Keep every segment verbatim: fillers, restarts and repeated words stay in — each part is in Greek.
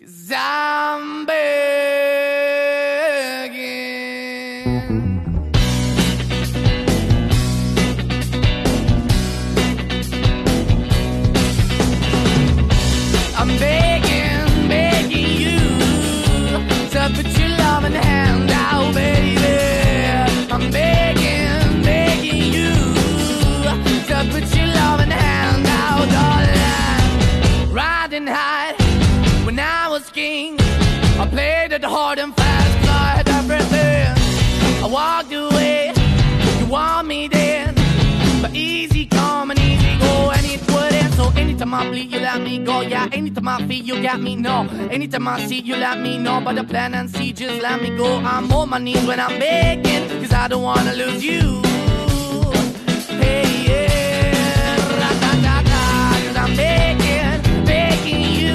'Cause I'm begging. I'm begging, begging you to put your loving hand out, baby. I'm begging, begging you to put your loving hand out, darling. Riding high when I was king, I played it hard and fast, 'cause I had everything. I walked away, you want me then, but easy come and easy go, and it wouldn't. So anytime I bleed, you let me go. Yeah, anytime I feel, you got me, no. Anytime I see, you let me know. But the plan and see, just let me go. I'm on my knees when I'm begging, 'cause I don't wanna lose you. Hey, yeah, ra-da-da-da, 'cause I'm begging, begging you,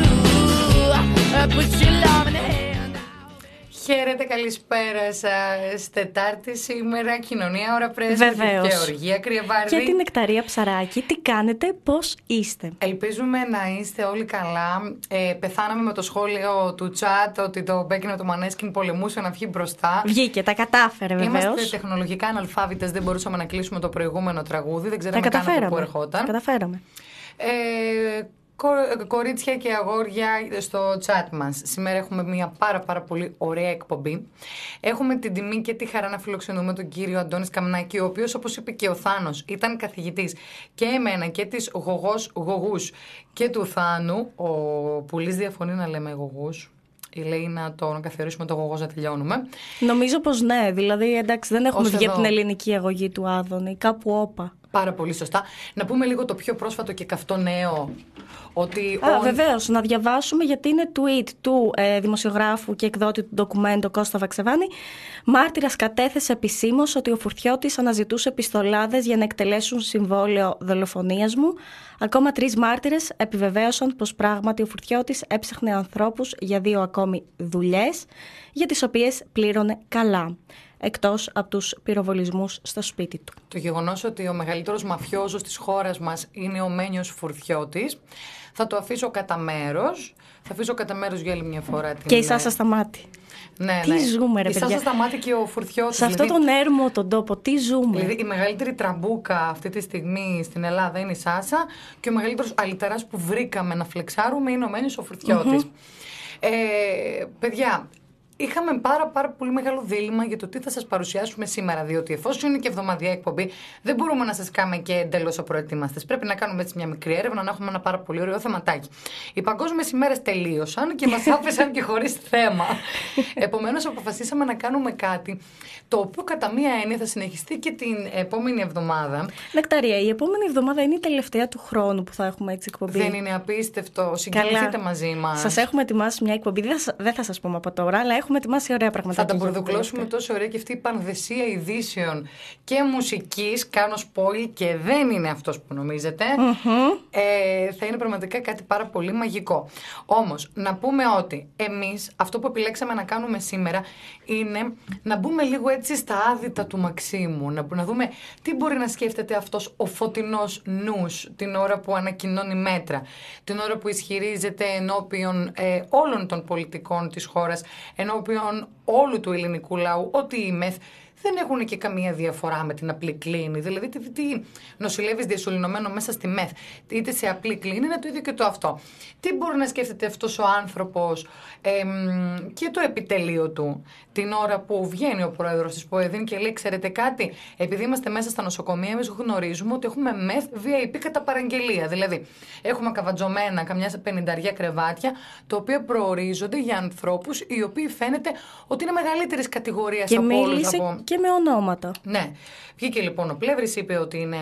uh, put your love in the hand. Χαίρετε, καλησπέρα σας. Τετάρτη σήμερα, κοινωνία, ώρα πρέσβη και Γεωργία Κρυεβάρδη. Και την Νεκταρία Ψαράκη. Τι κάνετε, πώς είστε? Ελπίζουμε να είστε όλοι καλά. Ε, πεθάναμε με το σχόλιο του chat ότι το Μπέκινο του Μανέσκιν πολεμούσε να βγει μπροστά. Βγήκε, τα κατάφερε βεβαίως. Είμαστε τεχνολογικά αναλφάβητες, δεν μπορούσαμε να κλείσουμε το προηγούμενο τραγούδι. Δεν ξέραμε καν από πού ερχόταν. Τα καταφέραμε. Ε, Κορίτσια και αγόρια στο chat μας. Σήμερα έχουμε μια πάρα πάρα πολύ ωραία εκπομπή. Έχουμε την τιμή και τη χαρά να φιλοξενούμε τον κύριο Αντώνη Σκαμνάκη, ο οποίος, όπως είπε και ο Θάνος, ήταν καθηγητής και εμένα και της Γογός Γογούς και του Θάνου. Ο Πουλής διαφωνεί να λέμε Γογούς. Λέει να το καθιερώσουμε το Γογός να τελειώνουμε. Νομίζω πως ναι, δηλαδή εντάξει δεν έχουμε βγει από την ελληνική αγωγή του Άδωνη, κάπου όπα. Πάρα πολύ σωστά. Να πούμε λίγο το πιο πρόσφατο και καυτό νέο. Ότι Α, ο... βεβαίως, να διαβάσουμε γιατί είναι tweet του ε, δημοσιογράφου και εκδότη του ντοκουμέντο Κώστα Βαξεβάνη. Μάρτυρας κατέθεσε επισήμως ότι ο Φουρτιώτης αναζητούσε πιστολάδες για να εκτελέσουν συμβόλαιο δολοφονίας μου. Ακόμα τρεις μάρτυρες επιβεβαίωσαν πως πράγματι ο Φουρτιώτης έψαχνε ανθρώπους για δύο ακόμη δουλειές, για τις οποίες πλήρωνε καλά, εκτός από τους πυροβολισμούς στο σπίτι του. Το γεγονός ότι ο μεγαλύτερος μαφιόζος της χώρας μας είναι ο Μένιος Φουρτιώτης, θα το αφήσω κατά μέρος. Θα αφήσω κατά μέρος για άλλη μια φορά. Την... Και η Σάσα Σταμάτη. Ναι, τι ναι. ζούμε, ρε η παιδιά. Η Σάσα Σταμάτη και ο Φουρτιώτης. Σε δηλαδή... αυτόν τον έρμο τον τόπο, τι ζούμε. Δηλαδή η μεγαλύτερη τραμπούκα αυτή τη στιγμή στην Ελλάδα είναι η Σάσα και ο μεγαλύτερος αλιτεράς που βρήκαμε να φλεξάρουμε είναι ο Μένιος ο Φουρτιώτης. Mm-hmm. Ε, παιδιά, είχαμε πάρα πάρα πολύ μεγάλο δίλημμα για το τι θα σας παρουσιάσουμε σήμερα, διότι εφόσον είναι και εβδομαδιαία εκπομπή, δεν μπορούμε να σας κάνουμε και εντελώς απροετοίμαστες. Πρέπει να κάνουμε έτσι μια μικρή έρευνα, να έχουμε ένα πάρα πολύ ωραίο θεματάκι. Οι παγκόσμιες ημέρες τελείωσαν και μας άφησαν και χωρίς θέμα. Επομένως, αποφασίσαμε να κάνουμε κάτι το οποίο κατά μία έννοια θα συνεχιστεί και την επόμενη εβδομάδα. Νεκταρία, η επόμενη εβδομάδα είναι η τελευταία του χρόνου που θα έχουμε έτσι εκπομπή. Δεν είναι απίστευτο. Συγκινηθείτε μαζί μας. Σας έχουμε ετοιμάσει μια εκπομπή. Δεν θα, δεν θα σας πούμε από τώρα, αλλά έχουμε ετοιμάσει ωραία πραγματάκια. Θα τα προδοκλώσουμε τόσο ωραία και αυτή η πανδεσία ειδήσεων και μουσικής. Κάνω spoil και δεν είναι αυτός που νομίζετε. Mm-hmm. Ε, θα είναι πραγματικά κάτι πάρα πολύ μαγικό. Όμως, να πούμε ότι εμείς αυτό που επιλέξαμε να κάνουμε σήμερα είναι να μπούμε λίγο έτσι στα άδυτα του Μαξίμου. Να, να δούμε τι μπορεί να σκέφτεται αυτός ο φωτεινός νους την ώρα που ανακοινώνει μέτρα, την ώρα που ισχυρίζεται ενώπιον ε, όλων των πολιτικών της χώρας, ενώπιον όλου του ελληνικού λαού, ότι η ΜΕΘ δεν έχουν και καμία διαφορά με την απλή κλίνη. Δηλαδή, τι, τι νοσηλεύεις διασωληνωμένο μέσα στη ΜΕΘ, είτε σε απλή κλίνη, είναι το ίδιο και το αυτό. Τι μπορεί να σκέφτεται αυτός ο άνθρωπος εμ, και το επιτελείο του την ώρα που βγαίνει ο πρόεδρος της ΠΟΕΔΗΝ και λέει: ξέρετε κάτι, επειδή είμαστε μέσα στα νοσοκομεία, εμείς γνωρίζουμε ότι έχουμε ΜΕΘ βι άι πι κατά παραγγελία. Δηλαδή, έχουμε καβατζωμένα καμιά πενηνταριά κρεβάτια, τα οποία προορίζονται για ανθρώπους οι οποίοι φαίνεται ότι είναι μεγαλύτερης κατηγορίας από όλους. Από... Και με ονόματα. Ναι. Βγήκε λοιπόν ο Πλεύρης, είπε ότι είναι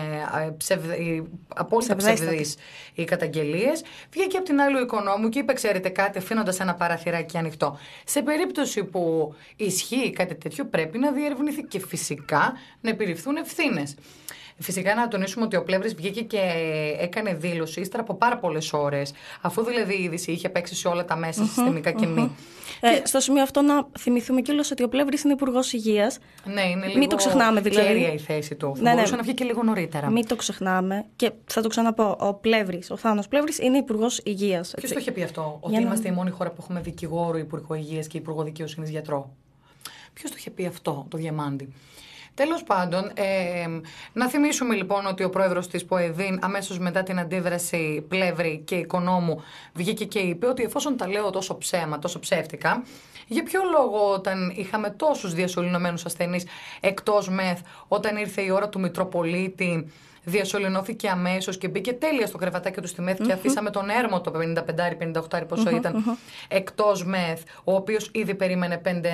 ψευδι, απόλυτα ψευδείς οι καταγγελίες. Βγήκε από την άλλη ο Οικονόμου και είπε: ξέρετε κάτι, αφήνοντας ένα παραθυράκι ανοιχτό. Σε περίπτωση που ισχύει κάτι τέτοιο, πρέπει να διερευνηθεί και φυσικά να επιρριφθούν ευθύνες. Φυσικά να τονίσουμε ότι ο Πλεύρης βγήκε και έκανε δήλωση ύστερα από πάρα πολλές ώρες, αφού δηλαδή η είδηση είχε παίξει σε όλα τα μέσα, mm-hmm, συστημικά και mm-hmm. μη. Ε, και... Στο σημείο αυτό να θυμηθούμε κιόλας ότι ο Πλεύρης είναι υπουργός υγείας. Ναι, είναι λίγο μην το ξεχνάμε, δηλαδή. Κέρια η θέση του. Ναι, μπορούσε ναι. να βγει και λίγο νωρίτερα. Μην το ξεχνάμε. Και θα το ξαναπώ. Ο Πλεύρης, ο Θάνος Πλεύρης είναι υπουργός υγείας. Ποιος το είχε πει αυτό, ότι Για είμαστε να... η μόνη χώρα που έχουμε δικηγόρο, υπουργό υγείας και υπουργό δικαιοσύνης γιατρό? Ποιος το είχε πει αυτό, το Διαμάντι? Τέλος πάντων, ε, να θυμίσουμε λοιπόν ότι ο πρόεδρος της ΠΟΕΔΗΝ αμέσως μετά την αντίδραση Πλεύρη και Οικονόμου βγήκε και είπε ότι εφόσον τα λέω τόσο ψέμα, τόσο ψεύτικα, για ποιο λόγο όταν είχαμε τόσους διασωληνωμένους ασθενείς εκτός ΜΕΘ, όταν ήρθε η ώρα του Μητροπολίτη, διασωληνώθηκε αμέσως και μπήκε τέλεια στο κρεβατάκι του στη ΜΕΘ mm-hmm. και αφήσαμε τον Έρμο το πενήντα πέντε πενήντα οκτώ πόσο mm-hmm, ήταν mm-hmm. εκτός ΜΕΘ, ο οποίος ήδη περίμενε πέντε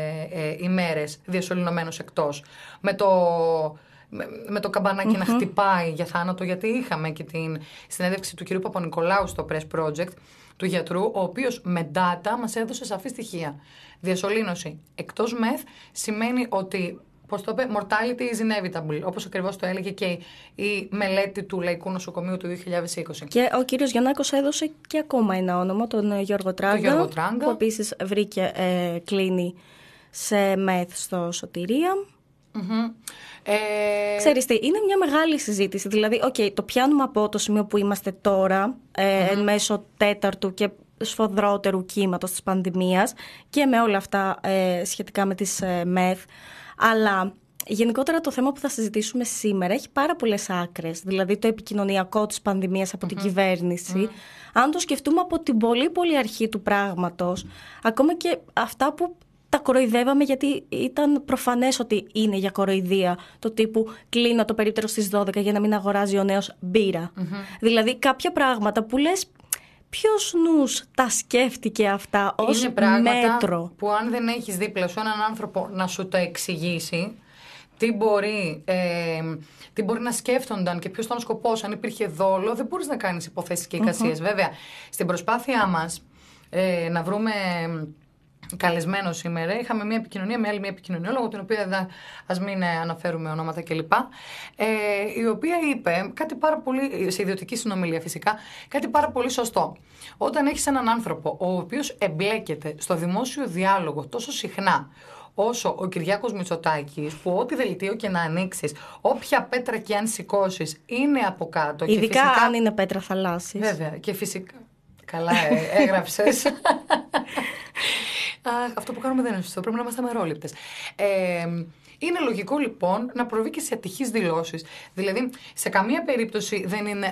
ε, ημέρες διασωληνωμένος εκτός, με το, με, με το καμπανάκι mm-hmm. να χτυπάει για θάνατο, γιατί είχαμε και την συνέντευξη του κ. Παπα-Νικολάου στο Press Project του γιατρού, ο οποίος με data μας έδωσε σαφή στοιχεία. Διασωλήνωση εκτός ΜΕΘ σημαίνει ότι, πώς το είπε, mortality is inevitable, όπως ακριβώς το έλεγε και η μελέτη του Λαϊκού Νοσοκομείου του δύο χιλιάδες είκοσι. Και ο κύριος Γιαννάκος έδωσε και ακόμα ένα όνομα, τον Γιώργο Τράγκα, Γιώργο Τράγκα. που επίσης βρήκε ε, κλίνη σε ΜΕΘ στο Σωτηρία. Mm-hmm. Ε... Ξέρεις τι, είναι μια μεγάλη συζήτηση. Δηλαδή, okay, το πιάνουμε από το σημείο που είμαστε τώρα, ε, mm-hmm. εν μέσω τέταρτου και σφοδρότερου κύματος της πανδημίας και με όλα αυτά ε, σχετικά με τις ε, ΜΕΘ. Αλλά γενικότερα το θέμα που θα συζητήσουμε σήμερα έχει πάρα πολλές άκρες. Δηλαδή το επικοινωνιακό της πανδημίας από mm-hmm. την κυβέρνηση. Mm-hmm. Αν το σκεφτούμε από την πολύ πολύ αρχή του πράγματος, ακόμα και αυτά που τα κοροϊδεύαμε, γιατί ήταν προφανές ότι είναι για κοροϊδία, το τύπου κλείνω το περίπτερο στις δώδεκα για να μην αγοράζει ο νέος μπύρα. Mm-hmm. Δηλαδή κάποια πράγματα που λες, ποιος νους τα σκέφτηκε αυτά ως είναι πράγματα μέτρο? Που αν δεν έχεις δίπλα σου έναν άνθρωπο να σου το εξηγήσει, τι μπορεί, ε, τι μπορεί να σκέφτονταν και ποιος ήταν ο σκοπός, αν υπήρχε δόλο, δεν μπορείς να κάνεις υποθέσεις και εικασίες. Mm-hmm. Βέβαια, στην προσπάθειά μας ε, να βρούμε καλεσμένο σήμερα, είχαμε μια επικοινωνία με άλλη μια επικοινωνιόλογο, την οποία ας μην αναφέρουμε ονόματα κλπ. Ε, η οποία είπε κάτι πάρα πολύ, σε ιδιωτική συνομιλία φυσικά, κάτι πάρα πολύ σωστό. Όταν έχεις έναν άνθρωπο ο οποίος εμπλέκεται στο δημόσιο διάλογο τόσο συχνά όσο ο Κυριάκος Μητσοτάκης, που ό,τι δελτίο και να ανοίξεις, όποια πέτρα και αν σηκώσεις είναι από κάτω. Ειδικά και φυσικά, αν είναι πέτρα θαλάσσης. Βέβαια, και φυσικά. Καλά, ε, έγραψες. Αχ, αυτό που κάνουμε δεν είναι σωστό. Πρέπει να είμαστε αμερόληπτες. Ε, είναι λογικό λοιπόν να προβεί και σε ατυχείς δηλώσεις. Δηλαδή, σε καμία περίπτωση δεν είναι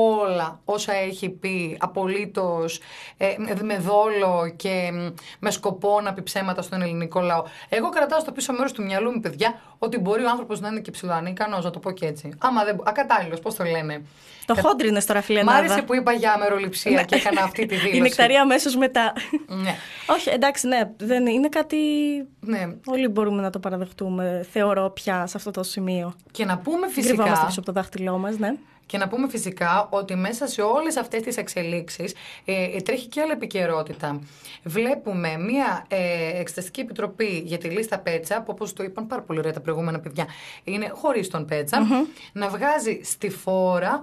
όλα όσα έχει πει απολύτως ε, με δόλο και με σκοπό να πει ψέματα στον ελληνικό λαό. Εγώ κρατάω στο πίσω μέρος του μυαλού μου, παιδιά, ότι μπορεί ο άνθρωπος να είναι και ψηλοανίκανος, να το πω και έτσι. Άμα δεν. Ακατάλληλος, πώς το λένε. Το Κα... χόντρινες τώρα, φιλενάδα. Μ' άρεσε που είπα για αμεροληψία και έκανα αυτή τη δήλωση. Η νεκταρία αμέσως μετά. Ναι. Όχι, εντάξει, ναι, δεν είναι κάτι. Ναι. Όλοι μπορούμε να το παραδεχτούμε, θεωρώ πια σε αυτό το σημείο. Και να πούμε φυσικά. Κρυβόμαστε πίσω από το δάχτυλό μας, ναι. Και να πούμε φυσικά ότι μέσα σε όλες αυτές τις εξελίξεις ε, τρέχει και άλλη επικαιρότητα. Βλέπουμε μια ε, εξεταστική επιτροπή για τη λίστα Πέτσα, που όπως το είπαν πάρα πολύ ωραία τα προηγούμενα παιδιά, είναι χωρίς τον Πέτσα, mm-hmm. να βγάζει στη φόρα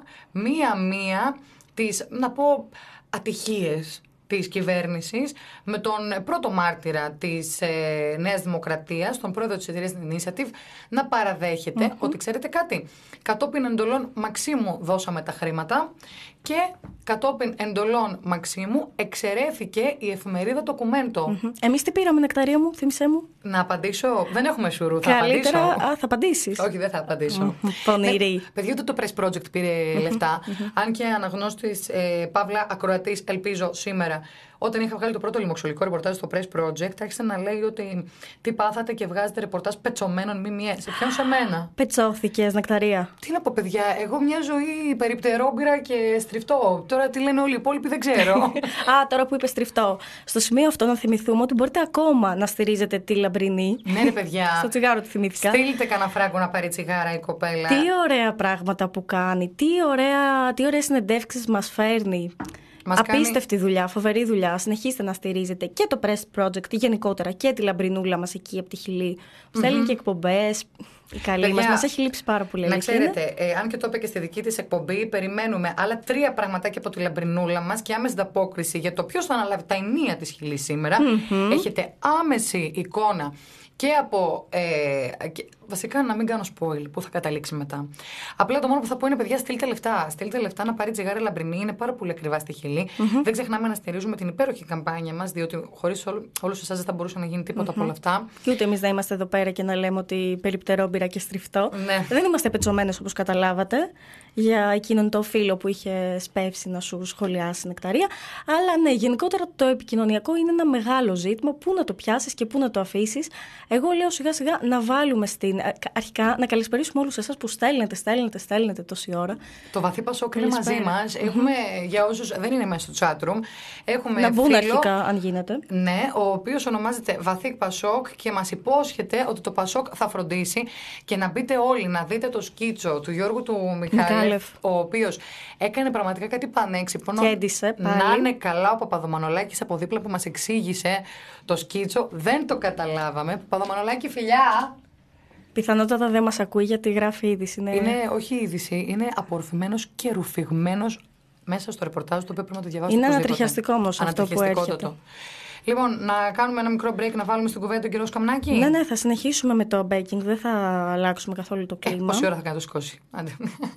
μία-μία τις, να πω, ατυχίες της κυβέρνησης, με τον πρώτο μάρτυρα της ε, Νέας Δημοκρατίας, τον πρόεδρο της εταιρείας Initiative, να παραδέχεται mm-hmm. ότι, ξέρετε κάτι, κατόπιν εντολών Μαξίμου δώσαμε τα χρήματα και κατόπιν εντολών Μαξίμου εξαιρέθηκε η εφημερίδα Ντοκουμέντο. Mm-hmm. Εμείς τι πήραμε, νεκταρία μου, θύμισέ μου. Να απαντήσω, δεν έχουμε σουρού, θα Καλύτερα, απαντήσω. Α, θα απαντήσεις. Όχι, δεν θα απαντήσω. Mm-hmm. Πονηρή. Ναι, παιδιά, ούτε το Press Project πήρε mm-hmm. λεφτά, mm-hmm. αν και αναγνώστης, ε, παύλα ακροατής, ελπίζω σήμερα, όταν είχα βγάλει το πρώτο λοιμοξιολικό ρεπορτάζ στο Press Project, άρχισε να λέει ότι τι πάθατε και βγάζετε ρεπορτάζ πετσωμένων ΜΜΕ. Σε ποιον, σε μένα. Πετσώθηκες, νεκταρία. Τι να πω, παιδιά, εγώ μια ζωή περιπτερόγκρα και στριφτό. Τώρα τι λένε όλοι οι υπόλοιποι, δεν ξέρω. Α, τώρα που είπε στριφτό. Στο σημείο αυτό να θυμηθούμε ότι μπορείτε ακόμα να στηρίζετε τη Λαμπρινή. Ναι, ρε παιδιά. Στο τσιγάρο τη θυμήθηκα. Στείλτε κανένα φράγκο να πάρει τσιγάρα η κοπέλα. Τι ωραία πράγματα που κάνει. Τι, ωραία, τι ωραίες συνεντεύξεις μας φέρνει. Μας Απίστευτη κάνει... δουλειά, φοβερή δουλειά. Συνεχίστε να στηρίζετε και το Press Project γενικότερα και τη Λαμπρινούλα μας εκεί από τη Χιλή. Που στέλνει mm-hmm. και εκπομπές. Η καλή μας. Μας έχει λείψει πάρα πολύ. Να ξέρετε, ε, αν και το είπε και στη δική της εκπομπή, περιμένουμε άλλα τρία πραγματάκια από τη Λαμπρινούλα μας και άμεση ανταπόκριση για το ποιος θα αναλάβει τα ενία της Χιλής σήμερα. Mm-hmm. Έχετε άμεση εικόνα. Και από. Ε, και, βασικά να μην κάνω spoil που θα καταλήξει μετά. Απλά το μόνο που θα πω είναι: παιδιά, στείλτε λεφτά. Στείλτε λεφτά να πάρει τζιγάρα Λαμπρινή. Είναι πάρα πολύ ακριβά στη Χιλή. Mm-hmm. Δεν ξεχνάμε να στηρίζουμε την υπέροχη καμπάνια μας, διότι χωρίς όλους εσάς δεν θα μπορούσε να γίνει τίποτα mm-hmm. από όλα αυτά. Και ούτε εμείς να είμαστε εδώ πέρα και να λέμε ότι περιπτερόμπειρα και στριφτό. Ναι. Δεν είμαστε πετσωμένες όπως καταλάβατε για εκείνον το φίλο που είχε σπεύσει να σου σχολιάσει Νεκταρία. Αλλά ναι, γενικότερα το επικοινωνιακό είναι ένα μεγάλο ζήτημα. Πού να το πιάσεις και πού να το αφήσεις. Εγώ λέω σιγά σιγά να βάλουμε στην. Αρχικά να καλησπερίσουμε όλους εσάς που στέλνετε, στέλνετε, στέλνετε τόση ώρα. Το βαθύ Πασόκ είναι μαζί μας. Mm-hmm. Έχουμε, για όσους δεν είναι μέσα στο chatroom, έχουμε να μπουν φίλο, αρχικά, αν γίνεται. Ναι, ο οποίος ονομάζεται Βαθύ Πασόκ και μας υπόσχεται ότι το Πασόκ θα φροντίσει και να μπείτε όλοι να δείτε το σκίτσο του Γιώργου του Μιχάλεφ, ο οποίος έκανε πραγματικά κάτι πανέξυπνο. Κέντησε πάλι. Να είναι καλά ο Παπαδομανολάκης από δίπλα που μας εξήγησε το σκίτσο. Δεν το καταλάβαμε. Παπαδομανολάκη, φιλιά! Πιθανότατα δεν μας ακούει γιατί γράφει είδηση. Είναι, είναι όχι είδηση, είναι απορροφημένος και ρουφηγμένος μέσα στο ρεπορτάζ, το οποίο πρέπει να το διαβάσω. Είναι ανατριχιαστικό όμως αυτό που έρχεται. Λοιπόν, να κάνουμε ένα μικρό break, να βάλουμε στην κουβέντα τον κύριο Σκαμνάκη. Ναι, ναι, θα συνεχίσουμε με το baking, δεν θα αλλάξουμε καθόλου το κλίμα. Ε, πόση ώρα θα κάνει το σηκώσει. Άντε.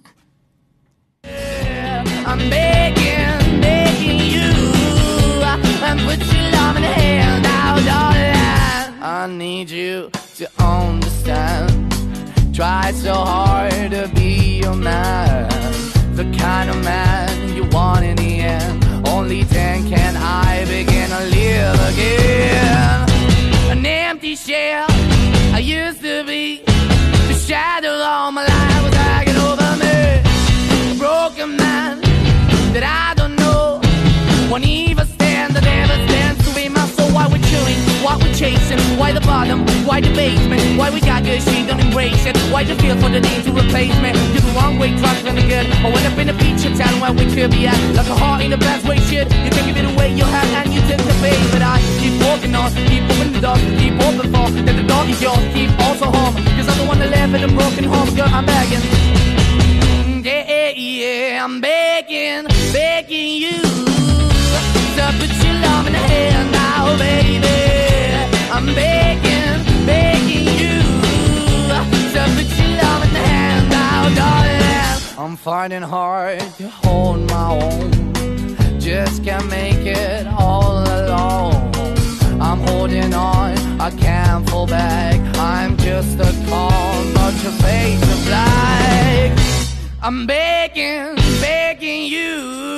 I'm begging, begging you, and put your love in the hand out, darling. I need you to understand. Try so hard to be your man, the kind of man you want in the end. Only then can I begin to live again. An empty shell I used to be, the shadow all my life was hanging over me. A broken man that I don't know, won't even stand, that ever stands to be my soul. Why we're chewing, why we're chasing, why the bottom, why the basement, why we got good, she don't embrace it, why the feel for the need to replace me. You're the wrong way, trying to be good. I went up in a feature town where we could be at, like a heart in a best way, shit. You can give it away, you have, and you take the bait. But I keep walking on, keep opening the door, keep open for, that the door is yours, keep also home. Cause I'm the one that live in a broken home, girl, I'm begging. Yeah, yeah, yeah, I'm begging, begging you to put your love in the hand now, baby. I'm begging, begging you to put your love in the hand now, darling. I'm finding hard to hold my own, just can't make it all alone. I'm holding on, I can't fall back. I'm just a call, but your face is black. I'm begging, begging you,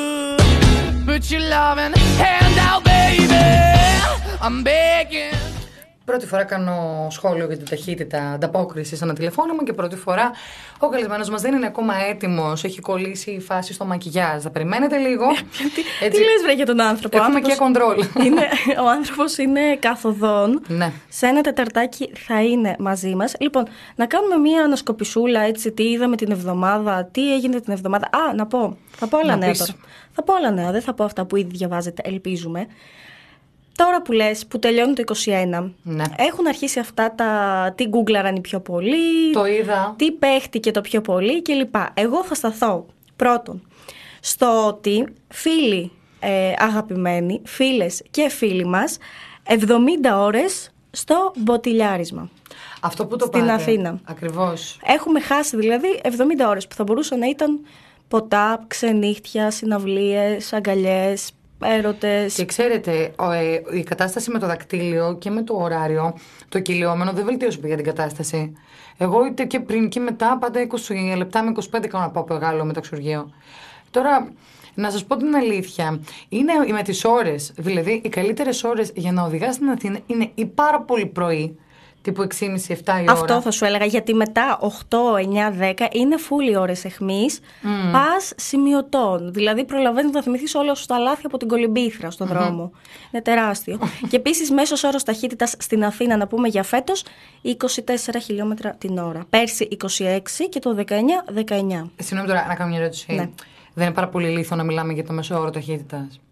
put your loving hand out, baby. I'm begging. Πρώτη φορά κάνω σχόλιο για την ταχύτητα ανταπόκριση σε ένα τηλεφώνημα και πρώτη φορά ο καλεσμένος μας δεν είναι ακόμα έτοιμος. Έχει κολλήσει η φάση στο μακιγιάζ. Θα περιμένετε λίγο. Τι, τι λες βρε για τον άνθρωπο. Έχουμε άνθρωπος, και κοντρόλ. Είναι, ο άνθρωπος είναι καθοδόν. Ναι. Σε ένα τεταρτάκι θα είναι μαζί μας. Λοιπόν, να κάνουμε μία ανασκοπησούλα έτσι. Τι είδαμε την εβδομάδα, τι έγινε την εβδομάδα. Α, να πω. Θα πω άλλα νέα τώρα. Θα πω άλλα νέα. Δεν θα πω αυτά που ήδη διαβάζετε. Ελπίζουμε. Τώρα που λες, που τελειώνει το είκοσι ένα, ναι. Έχουν αρχίσει αυτά τα τι γκούγκλαραν οι πιο πολλοί, το είδα. Τι παίχτηκε το πιο πολύ κλπ. Εγώ θα σταθώ πρώτον στο ότι φίλοι ε, αγαπημένοι, φίλες και φίλοι μας, εβδομήντα ώρες στο μποτιλιάρισμα. Αυτό που το στην πάτε. Αθήνα. Ακριβώς. Έχουμε χάσει δηλαδή εβδομήντα ώρες που θα μπορούσαν να ήταν ποτά, ξενύχτια, συναυλίες, αγκαλιές, έρωτες. Και ξέρετε, η κατάσταση με το δακτύλιο και με το ωράριο, το κυλιόμενο, δεν βελτίωσε για την κατάσταση. Εγώ είτε και πριν και μετά, πάντα είκοσι λεπτά με είκοσι πέντε κάνω να πάω μεγάλο μεταξουργείο. Τώρα, να σας πω την αλήθεια, είναι με τις ώρες. Δηλαδή, οι καλύτερες ώρες για να οδηγάς στην Αθήνα είναι ή πάρα πολύ πρωί, τύπου έξι και μισή επτά η ώρα. Αυτό θα σου έλεγα, γιατί μετά οκτώ, εννιά, δέκα είναι φούλοι ώρες αιχμής, mm. πας σημειωτών. Δηλαδή προλαβαίνεις να θυμηθείς όλα σου τα λάθη από την Κολυμπήθρα στον mm-hmm. δρόμο. Είναι τεράστιο. Και επίσης μέσος όρος ταχύτητας στην Αθήνα, να πούμε για φέτος, είκοσι τέσσερα χιλιόμετρα την ώρα. Πέρσι είκοσι έξι και το δεκαεννιά, δεκαεννιά. Συγγνώμη τώρα, να κάνω μια ερώτηση. Ναι. Δεν είναι πάρα πολύ λίθο να μιλάμε για το μέσο όρο ταχύτητας?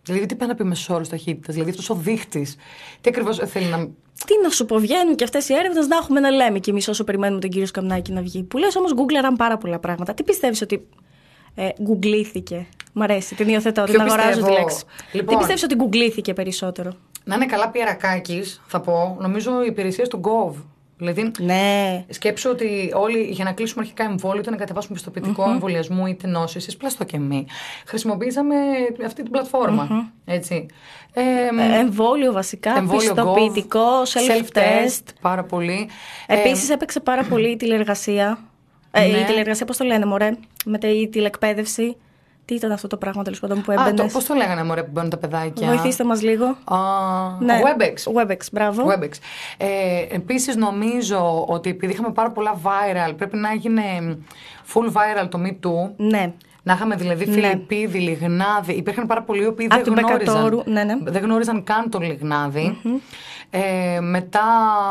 Δηλαδή, τι πάει να πει μέσος όρος ταχύτητας, δηλαδή αυτός ο δείχτης. Τι ακριβώς θέλει να. Τι να σου πω, βγαίνουν και αυτές οι έρευνες να έχουμε να λέμε κι εμείς όσο περιμένουμε τον κύριο Σκαμνάκη να βγει. Που λες όμως, γκούγκλαραν πάρα πολλά πράγματα. Τι πιστεύεις ότι ε, γκουγκλήθηκε? Μ' αρέσει, την υιοθετώ, την αγοράζω τη λέξη. Λοιπόν, τι πιστεύεις ότι γκουγκλήθηκε περισσότερο? Να είναι καλά Πιερακάκης, θα πω, νομίζω οι υπηρεσίες του Gov. Δηλαδή, ναι. Σκέψου ότι όλοι για να κλείσουμε αρχικά εμβόλιο, είτε να κατεβάσουμε πιστοποιητικό mm-hmm. εμβολιασμού είτε νόσησης, πλαστό και μη, χρησιμοποίησαμε αυτή την πλατφόρμα. Mm-hmm. Έτσι. Ε, ε, εμβόλιο βασικά, εμβόλιο πιστοποιητικό, self-test. self-test, πάρα πολύ. Επίσης ε, έπαιξε πάρα πολύ η τηλεεργασία. Ε, ναι. Η τηλεεργασία, πώς το λένε, μωρέ, με τη τηλεκπαίδευση. Τι ήταν αυτό το πράγμα τέλος πάντων που έμπαινες? Α, το, πώς το λέγανε, μωρέ, που μπαίνουν τα παιδάκια? Βοηθήστε μας λίγο. Α, ναι. Webex. Webex, μπράβο. Webex. Ε, επίσης νομίζω ότι επειδή είχαμε πάρα πολλά viral, πρέπει να έγινε full viral το Me Too. Ναι. Να είχαμε δηλαδή Φιλιππίδη, ναι. Λιγνάδη. Υπήρχαν πάρα πολλοί οι οποίοι δεν γνώριζαν, ναι, ναι. δεν γνώριζαν καν τον Λιγνάδη. Mm-hmm. Ε, μετά,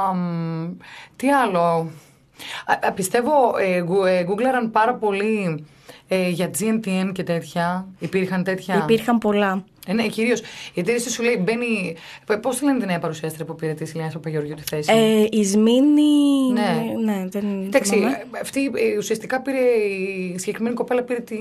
τι άλλο... Α, πιστεύω, ε, γκούγκλαραν πάρα πολύ... Ε, για τζι εν τι εν και τέτοια. Υπήρχαν τέτοια. Υπήρχαν πολλά. Ε, ναι, κυρίως. Γιατί εσύ σου λέει μπαίνει. Πώς τη λένε τη νέα παρουσιάστρια που πήρε τη Ηλιάνα Παπαγεωργίου τη θέση? Ε, η Σμήνη. Ναι, ναι δεν. Εντάξει, αυτή ουσιαστικά πήρε. Η συγκεκριμένη κοπέλα πήρε τη,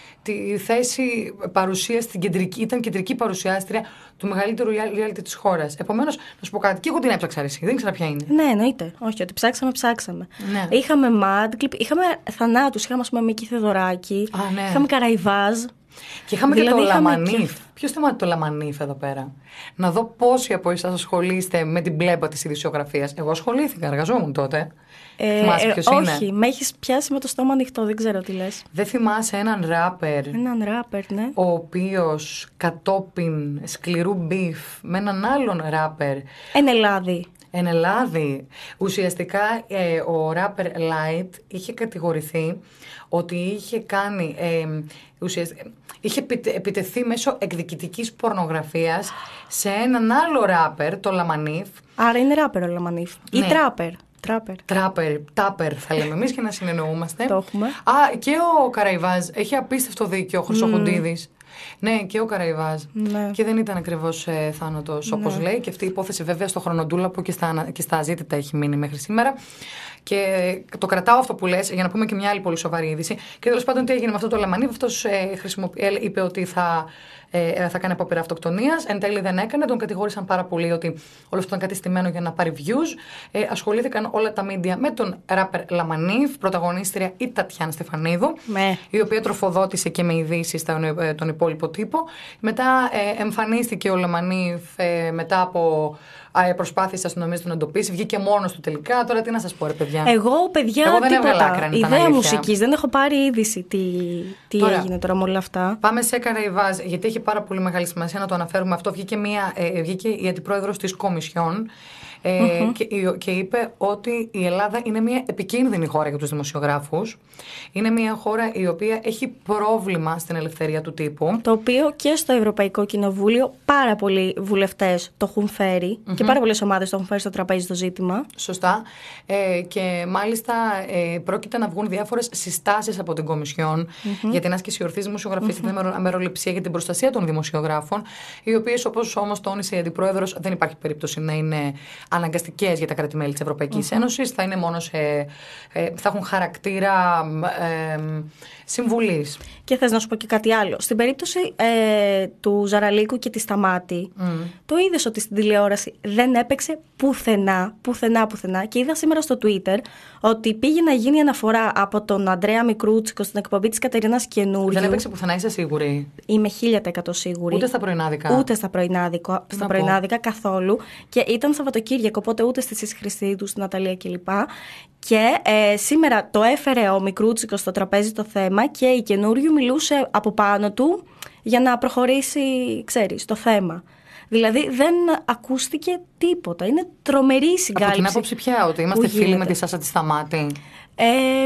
τη θέση παρουσία στην κεντρική. Ήταν κεντρική παρουσιάστρια του μεγαλύτερου reality της χώρας. Επομένως, να σου πω κάτι. Και εγώ την έψαξα αρέσει. Δεν ήξερα ποια είναι. Ναι, εννοείται. Όχι, ότι ψάξαμε, ψάξαμε. Ναι. Είχαμε Mad Clip, είχαμε θανάτους. Είχαμε, ας πούμε, Μίκη Θεοδωράκη. Α, ναι. Είχαμε Καραϊβάζ. Και είχαμε δηλαδή, και το Λαμανίφ. Και... Ποιος θυμάται το Λαμανίφ εδώ πέρα? Να δω πόσοι από εσάς ασχολείστε με την μπλέμπα της ειδησιογραφίας. Εγώ ασχολήθηκα, εργαζόμουν τότε. Ε, θυμάσαι ποιος ε, είναι? Όχι, με έχεις πιάσει με το στόμα ανοιχτό, δεν ξέρω τι λες. Δεν θυμάσαι έναν ράπερ? Έναν ράπερ, ναι. Ο οποίος κατόπιν σκληρού μπιφ με έναν άλλον ράπερ. Εν Ελλάδη. Εν Ελλάδη. Ουσιαστικά ε, ο ράπερ Light είχε κατηγορηθεί ότι είχε κάνει. Ε, ουσιαστικά, είχε επιτεθεί μέσω εκδικητικής πορνογραφίας σε έναν άλλο ράπερ, το Λαμανίφ. Άρα είναι ράπερ ο Λαμανίφ. Ή ναι. τράπερ. Τράπερ. Τράπερ, τάπερ θα λέμε εμείς για να συνεννοούμαστε. Το έχουμε. Α, και ο Καραϊβάζ έχει απίστευτο δίκιο, ο Χρυσοχοντίδης. Mm. Ναι, και ο Καραϊβάζ. Ναι. Και δεν ήταν ακριβώς ε, θάνατος, όπως ναι. λέει. Και αυτή η υπόθεση βέβαια στο χρονοτούλαπο και στα, και στα αζήτητα έχει μείνει μέχρι σήμερα. Και το κρατάω αυτό που λες για να πούμε και μια άλλη πολύ σοβαρή είδηση. Και τέλος πάντων, τι έγινε με αυτό το Λαμανίβ? Αυτός ε, ε, είπε ότι θα, ε, θα κάνει απόπειρα αυτοκτονίας. Εν τέλει δεν έκανε. Τον κατηγόρησαν πάρα πολύ ότι όλο αυτό ήταν κατεστημένο για να πάρει views. Ε, ασχολήθηκαν όλα τα μίντια με τον ράπερ Λαμανίβ, πρωταγωνίστρια η Τατιάνα Στεφανίδου, με. η οποία τροφοδότησε και με ειδήσεις τον υπόλοιπο τύπο. Μετά ε, εμφανίστηκε ο Λαμανίβ ε, μετά από. Προσπάθησε η αστυνομία του να εντοπίσει, βγήκε μόνος του τελικά. Τώρα τι να σας πω, ρε παιδιά. Εγώ, παιδιά, Εγώ δεν τίποτα. Άκρα, ιδέα μουσικής, δεν έχω πάρει είδηση τι, τι τώρα, έγινε τώρα με όλα αυτά. Πάμε σε Καραϊβάζ, γιατί έχει πάρα πολύ μεγάλη σημασία να το αναφέρουμε αυτό. Βγήκε, μια, ε, βγήκε η αντιπρόεδρος της Κομισιόν ε, mm-hmm. και, και είπε ότι η Ελλάδα είναι μια επικίνδυνη χώρα για τους δημοσιογράφους. Είναι μια χώρα η οποία έχει πρόβλημα στην ελευθερία του τύπου. Το οποίο και στο Ευρωπαϊκό Κοινοβούλιο πάρα πολλοί βουλευτές το έχουν φέρει mm-hmm. και πάρα πολλές ομάδες το έχουν φέρει στο τραπέζι το ζήτημα. Σωστά. Ε, και μάλιστα ε, πρόκειται να βγουν διάφορες συστάσεις από την Κομισιόν mm-hmm. για την άσκηση ορθής δημοσιογραφίας, mm-hmm. την αμεροληψία, για την προστασία των δημοσιογράφων, οι οποίες, όπως όμως τόνισε η Αντιπρόεδρος, δεν υπάρχει περίπτωση να είναι αναγκαστικές για τα κράτη-μέλη της Ευρωπαϊκής mm-hmm. Ένωσης. Θα είναι μόνο σε, ε, θα έχουν χαρακτήρα ε, συμβουλής. Και θες να σου πω και κάτι άλλο. Στην περίπτωση ε, του Ζαραλίκου και της Σταμάτη, mm. το είδες ότι στην τηλεόραση δεν έπαιξε πουθενά, πουθενά, πουθενά. Και είδα σήμερα στο Twitter ότι πήγε να γίνει αναφορά από τον Αντρέα Μικρούτσικο στην εκπομπή της Κατερίνας Καινούριου. Δεν έπαιξε πουθενά, είσαι σίγουρη? Είμαι χίλια τοις εκατό σίγουρη. Ούτε στα πρωινάδικα. Ούτε στα πρωινάδικα, στα πρωινάδικα καθόλου. Και ήταν Σαββατοκύριακο, οπότε ούτε στις Χριστίδου, στην Ναταλία κλπ. Και ε, σήμερα το έφερε ο Μικρούτσικος στο τραπέζι το θέμα και η Καινούριου μιλούσε από πάνω του για να προχωρήσει, ξέρεις, το θέμα. Δηλαδή δεν ακούστηκε τίποτα. Είναι τρομερή η συγκάλυψη. Από την άποψη πια ότι είμαστε φίλοι με τη Σάσα τη Σταμάτη. Ε,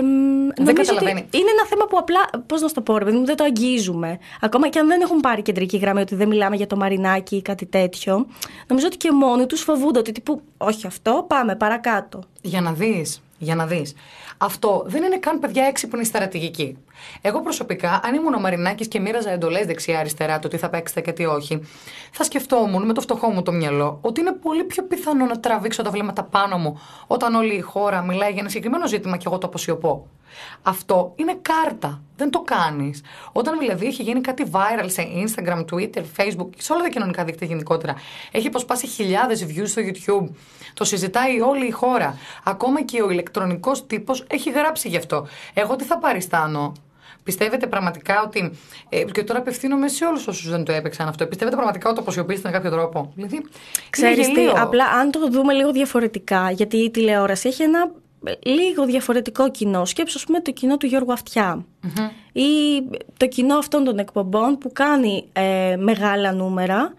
δεν καταλαβαίνει. Είναι ένα θέμα που απλά, πώς να σου το πω, ρε παιδί μου, δεν το αγγίζουμε. Ακόμα και αν δεν έχουν πάρει κεντρική γραμμή ότι δεν μιλάμε για το Μαρινάκι ή κάτι τέτοιο, νομίζω ότι και μόνοι τους φοβούνται ότι τύπου, όχι αυτό, πάμε παρακάτω. Για να δεις, για να δεις. Αυτό δεν είναι καν, παιδιά, έξυπνη στρατηγική. Εγώ προσωπικά, αν ήμουν ο Μαρινάκης και μοίραζα εντολές δεξιά-αριστερά το τι θα παίξετε και τι όχι, θα σκεφτόμουν με το φτωχό μου το μυαλό ότι είναι πολύ πιο πιθανό να τραβήξω τα βλέμματα πάνω μου όταν όλη η χώρα μιλάει για ένα συγκεκριμένο ζήτημα και εγώ το αποσιωπώ. Αυτό είναι κάρτα. Δεν το κάνεις. Όταν δηλαδή έχει γίνει κάτι viral σε Instagram, Twitter, Facebook και σε όλα τα κοινωνικά δίκτυα γενικότερα, έχει αποσπάσει χιλιάδες views στο YouTube, το συζητάει όλη η χώρα. Ακόμα και ο ηλεκτρονικός τύπος έχει γράψει γι' αυτό. Εγώ τι θα παριστάνω? Πιστεύετε πραγματικά ότι. Ε, και τώρα απευθύνομαι σε όλους όσους δεν το έπαιξαν αυτό. Πιστεύετε πραγματικά ότι το αποσιωπήσετε με κάποιο τρόπο? Δηλαδή. Ξέρεις τι, απλά αν το δούμε λίγο διαφορετικά, γιατί η τηλεόραση έχει ένα λίγο διαφορετικό κοινό. Σκέψου, ας πούμε, το κοινό του Γιώργου Αυτιά. Mm-hmm. Ή το κοινό αυτών των εκπομπών που κάνει ε, μεγάλα νούμερα.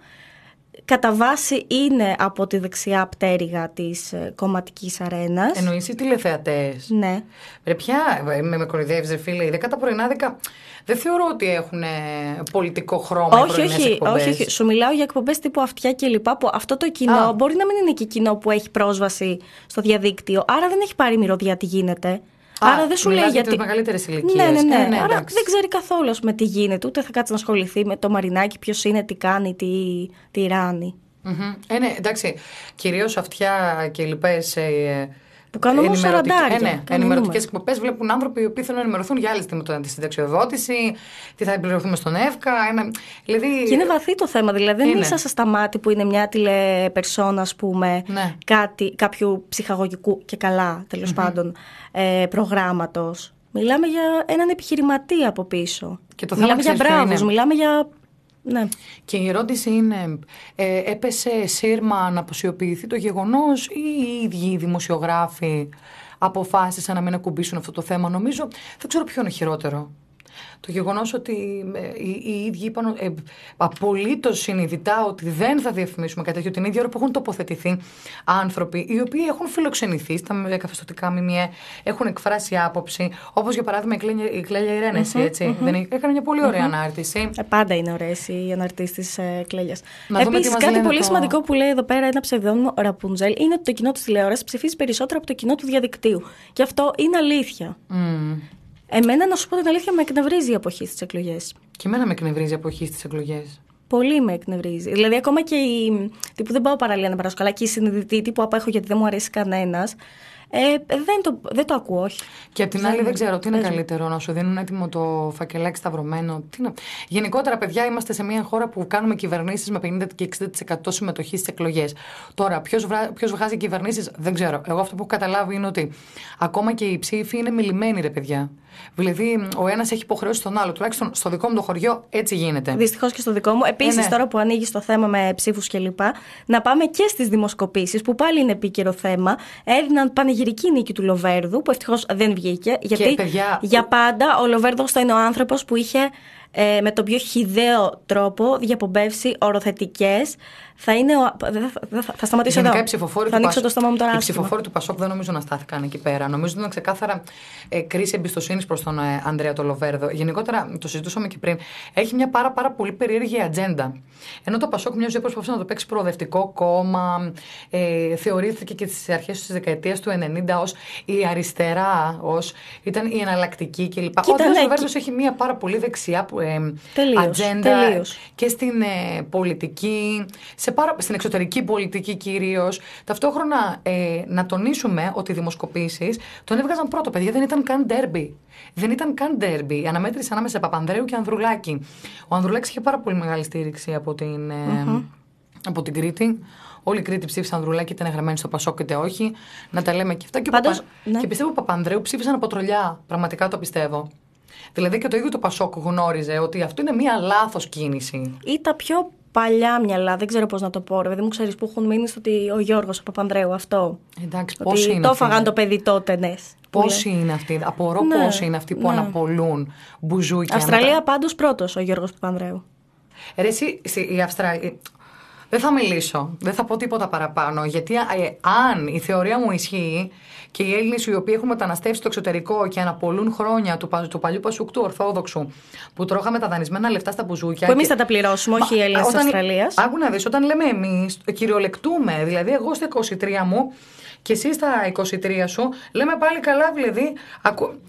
Κατά βάση είναι από τη δεξιά πτέρυγα της ε, κομματικής αρένας. Εννοείς οι τηλεθεατές? Ναι. Ρε πια, με, με κοροϊδεύεις ρε φίλε, οι δέκα τα πρωινάδικα δεν θεωρώ ότι έχουν πολιτικό χρώμα. Όχι, όχι, όχι, όχι. Σου μιλάω για εκπομπές τύπου Αυτιά και λοιπά, που αυτό το κοινό Α. μπορεί να μην είναι και κοινό που έχει πρόσβαση στο διαδίκτυο, άρα δεν έχει πάρει μυρωδιά τι γίνεται. Α, άρα δεν σου λέει γιατί. Για τις μεγαλύτερες ηλικίες. Ναι, ναι, ναι. Ε, ναι, άρα εντάξει. δεν ξέρει καθόλου με τι γίνεται, ούτε θα κάτσει να ασχοληθεί με το Μαρινάκι, ποιος είναι, τι κάνει, τι, τι ράνει. Mm-hmm. Ε, ναι, εντάξει. Κυρίως Αυτιά και λοιπές. Ε, που κάνουν όμως σαραντάρια. Ε, ναι, ενημερωτικές εκπομπές βλέπουν άνθρωποι οι οποίοι θέλουν να ενημερωθούν για άλλες θέματα, τη συνταξιοδότηση, τι θα πληρωθούμε στον ΕΦΚΑ. Ένα, δηλαδή... Και είναι βαθύ το θέμα. Δηλαδή, δεν ίσα στα μάτια που είναι μια τηλεπερσόνα, ας πούμε, ναι. κάτι, κάποιου ψυχαγωγικού και καλά, τέλος mm-hmm. πάντων, ε, προγράμματος. Μιλάμε για έναν επιχειρηματία από πίσω. Και το μιλάμε για μπράβους, μιλάμε για. Ναι. Και η ερώτηση είναι, ε, έπεσε σύρμα να αποσιωπηθεί το γεγονός ή οι ίδιοι οι δημοσιογράφοι αποφάσισαν να μην ακουμπήσουν αυτό το θέμα? Νομίζω, δεν ξέρω ποιο είναι χειρότερο. Το γεγονός ότι ε, οι, οι ίδιοι είπαν ε, απολύτως συνειδητά ότι δεν θα διαφημίσουμε κάτι τέτοιο, την ίδια ώρα που έχουν τοποθετηθεί άνθρωποι οι οποίοι έχουν φιλοξενηθεί στα καθεστωτικά ΜΜΕ, έχουν εκφράσει άποψη, όπως για παράδειγμα η Κλέλια Ιρένεση, mm-hmm, έτσι. Mm-hmm. Δεν έκανε μια πολύ ωραία mm-hmm. ανάρτηση. Ε, πάντα είναι ωραίες οι αναρτήσεις της ε, Κλέλιας. Επίσης, κάτι πολύ το... σημαντικό που λέει εδώ πέρα ένα ψευδόνυμο Ραπούνζελ είναι ότι το κοινό της τηλεόρασης ψηφίζει περισσότερο από το κοινό του διαδικτύου. Και αυτό είναι αλήθεια. Mm. Εμένα, να σου πω την αλήθεια, με εκνευρίζει η αποχή στις εκλογές. Και εμένα με εκνευρίζει η αποχή στις εκλογές. Πολύ με εκνευρίζει. Δηλαδή, ακόμα και η. Τύπου δεν πάω παραλία να περάσω καλά, και η συνειδητή τύπου απέχω γιατί δεν μου αρέσει κανένας. Ε, δεν, το, δεν το ακούω, όχι. Και απ' την άλλη, δεν ξέρω τι είναι καλύτερο, να σου δίνουν έτοιμο το φακελάκι σταυρωμένο. Τι να... Γενικότερα, παιδιά, είμαστε σε μια χώρα που κάνουμε κυβερνήσεις με πενήντα και εξήντα τοις εκατό συμμετοχή στις εκλογές. Τώρα, ποιος, βρά... ποιος βγάζει κυβερνήσεις, δεν ξέρω. Εγώ αυτό που έχω καταλάβει είναι ότι ακόμα και οι ψήφοι είναι μιλημένοι, ρε παιδιά. Δηλαδή, ο ένας έχει υποχρεώσει στον άλλο. Τουλάχιστον στο δικό μου το χωριό έτσι γίνεται. Δυστυχώς και στο δικό μου. Επίσης, ε, ναι. τώρα που ανοίγει το θέμα με ψήφους κλπ., να πάμε και στις δημοσκοπήσεις, που πάλι είναι επίκαιρο θέμα. Έδιναν πανηγυρική νίκη του Λοβέρδου, που ευτυχώς δεν βγήκε. Γιατί και, παιδιά... για πάντα ο Λοβέρδος θα είναι ο άνθρωπος που είχε ε, με τον πιο χυδαίο τρόπο διαπομπεύσει οροθετικές. Θα, είναι ο... θα, θα σταματήσω Γενικά, εδώ. Θα ανοίξω το στόμα μου τώρα. Οι ψηφοφόροι του Πασόκ δεν νομίζω να στάθηκαν εκεί πέρα. Νομίζω ότι ήταν ξεκάθαρα ε, κρίση εμπιστοσύνης προς τον ε, Ανδρέα το Λοβέρδο. Γενικότερα, το συζητούσαμε και πριν, έχει μια πάρα, πάρα πολύ περίεργη ατζέντα. Ενώ το Πασόκ μοιάζει όπως προσπαθούσε να το παίξει προοδευτικό κόμμα, ε, θεωρήθηκε και στις αρχές της δεκαετίας του ενενήντα ως η αριστερά, ως ήταν η εναλλακτική κλπ. Ο Ανδρέας Λοβέρδος έχει μια πάρα πολύ δεξιά ε, τελείως, ατζέντα τελείως. Και στην ε, πολιτική. Σε πάρα, στην εξωτερική πολιτική κυρίως. Ταυτόχρονα ε, να τονίσουμε ότι οι δημοσκοπήσεις τον έβγαζαν πρώτο, παιδιά, δεν ήταν καν ντέρμπι. Δεν ήταν καν ντέρμπι. Η αναμέτρηση ανάμεσα σε Παπανδρέου και Ανδρουλάκη. Ο Ανδρουλάκης είχε πάρα πολύ μεγάλη στήριξη από την, ε, mm-hmm. από την Κρήτη. Όλοι οι Κρήτη ψήφισαν Ανδρουλάκη, είτε είναι γραμμένοι στο Πασόκ είτε όχι. Να τα λέμε και αυτά. Και, Πάντως, Παπα... ναι. και πιστεύω ότι Παπανδρέου ψήφισαν από τρολιά. Πραγματικά το πιστεύω. Δηλαδή και το ίδιο το Πασόκ γνώριζε ότι αυτό είναι μία λάθος κίνηση. Ή τα πιο παλιά μυαλά, δεν ξέρω πώς να το πω, ρε, δεν μου ξέρεις, που έχουν μείνει στο ότι ο Γιώργος ο Παπανδρέου αυτό. Εντάξει, πώς είναι. Το έφαγαν το παιδί τότε, ναι. Πόσοι είναι αυτοί, απορώ ναι, πόσοι είναι αυτοί που ναι. αναπολούν μπουζούκια. Αυστραλία τα... πάντως πρώτος ο Γιώργος Παπανδρέου. Ρε, εσύ, η Αυστραλία. Δεν θα μιλήσω, δεν θα πω τίποτα παραπάνω, γιατί ε, αν η θεωρία μου ισχύει και οι Έλληνες οι οποίοι έχουν μεταναστεύσει στο εξωτερικό και αναπολούν χρόνια του, του παλιού Πασούκ του Ορθόδοξου, που τρώγαμε τα δανεισμένα λεφτά στα μπουζούκια. Που εμείς θα τα πληρώσουμε, όχι οι Έλληνες της Αυστραλίας. Άκου να δεις, όταν λέμε εμείς, κυριολεκτούμε, δηλαδή εγώ στα είκοσι τρία μου και εσύ στα είκοσι τρία σου, λέμε πάλι καλά, δηλαδή. Ακου...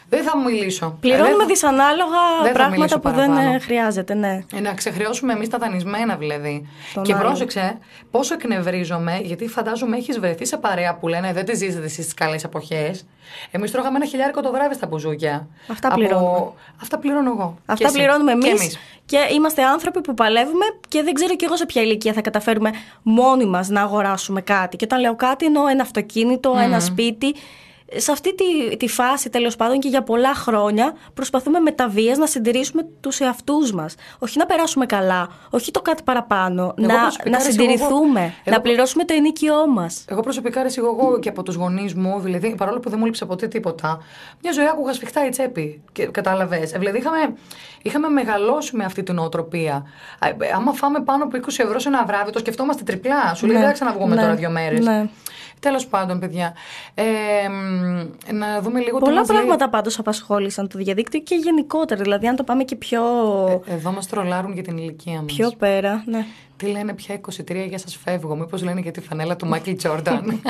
Δεν θα μιλήσω. Πληρώνουμε ε, δυσανάλογα δεν πράγματα που δεν ε, χρειάζεται, ναι. Ε, να ξεχρεώσουμε εμείς τα δανεισμένα δηλαδή. Τον και άλλο. πρόσεξε πόσο εκνευρίζομαι, γιατί φαντάζομαι έχεις βρεθεί σε παρέα που λένε δεν τη ζήσετε εσείς τις καλές εποχές. Εμείς τρώγαμε ένα χιλιάρικο το βράδυ στα μπουζούκια. Αυτά πληρώνουμε. Από... Αυτά πληρώνω εγώ. Αυτά και πληρώνουμε εμείς. εμείς. Και, και είμαστε άνθρωποι που παλεύουμε και δεν ξέρω κι εγώ σε ποια ηλικία θα καταφέρουμε μόνοι μας να αγοράσουμε κάτι. Και όταν λέω κάτι εννοώ ένα αυτοκίνητο, mm. ένα σπίτι. Σε αυτή τη, τη φάση, τέλος πάντων, και για πολλά χρόνια προσπαθούμε με τα βίας να συντηρήσουμε τους εαυτούς μας. Όχι να περάσουμε καλά, όχι το κάτι παραπάνω, εγώ να, να συντηρηθούμε, εγώ, να πληρώσουμε το ενοίκιό μας. Εγώ προσωπικά ρεσίγω εγώ και από τους γονείς μου, δηλαδή, παρόλο που δεν μου λείψε ποτέ τίποτα, μια ζωή άκουγα σφιχτά η τσέπη. Κατάλαβες. Δηλαδή, είχαμε, είχαμε μεγαλώσει με αυτή την νοοτροπία. Άμα φάμε πάνω από είκοσι ευρώ σε ένα βράδυ, το σκεφτόμαστε τριπλά. Σου λέει, ναι, δεν θα ξαναβγούμε ναι, τώρα δύο μέρες. Ναι. Τέλος πάντων, παιδιά. Ε, να δούμε λίγο πολλά τι πράγματα λέει... πάντως απασχόλησαν το διαδίκτυο και γενικότερα. Δηλαδή, αν το πάμε και πιο. Ε, εδώ μας τρολάρουν για την ηλικία μας. Πιο πέρα, ναι. Τι λένε πια είκοσι τρία για σας φεύγω. Μήπως λένε για τη φανέλα του Μάικλ Τζόρνταν.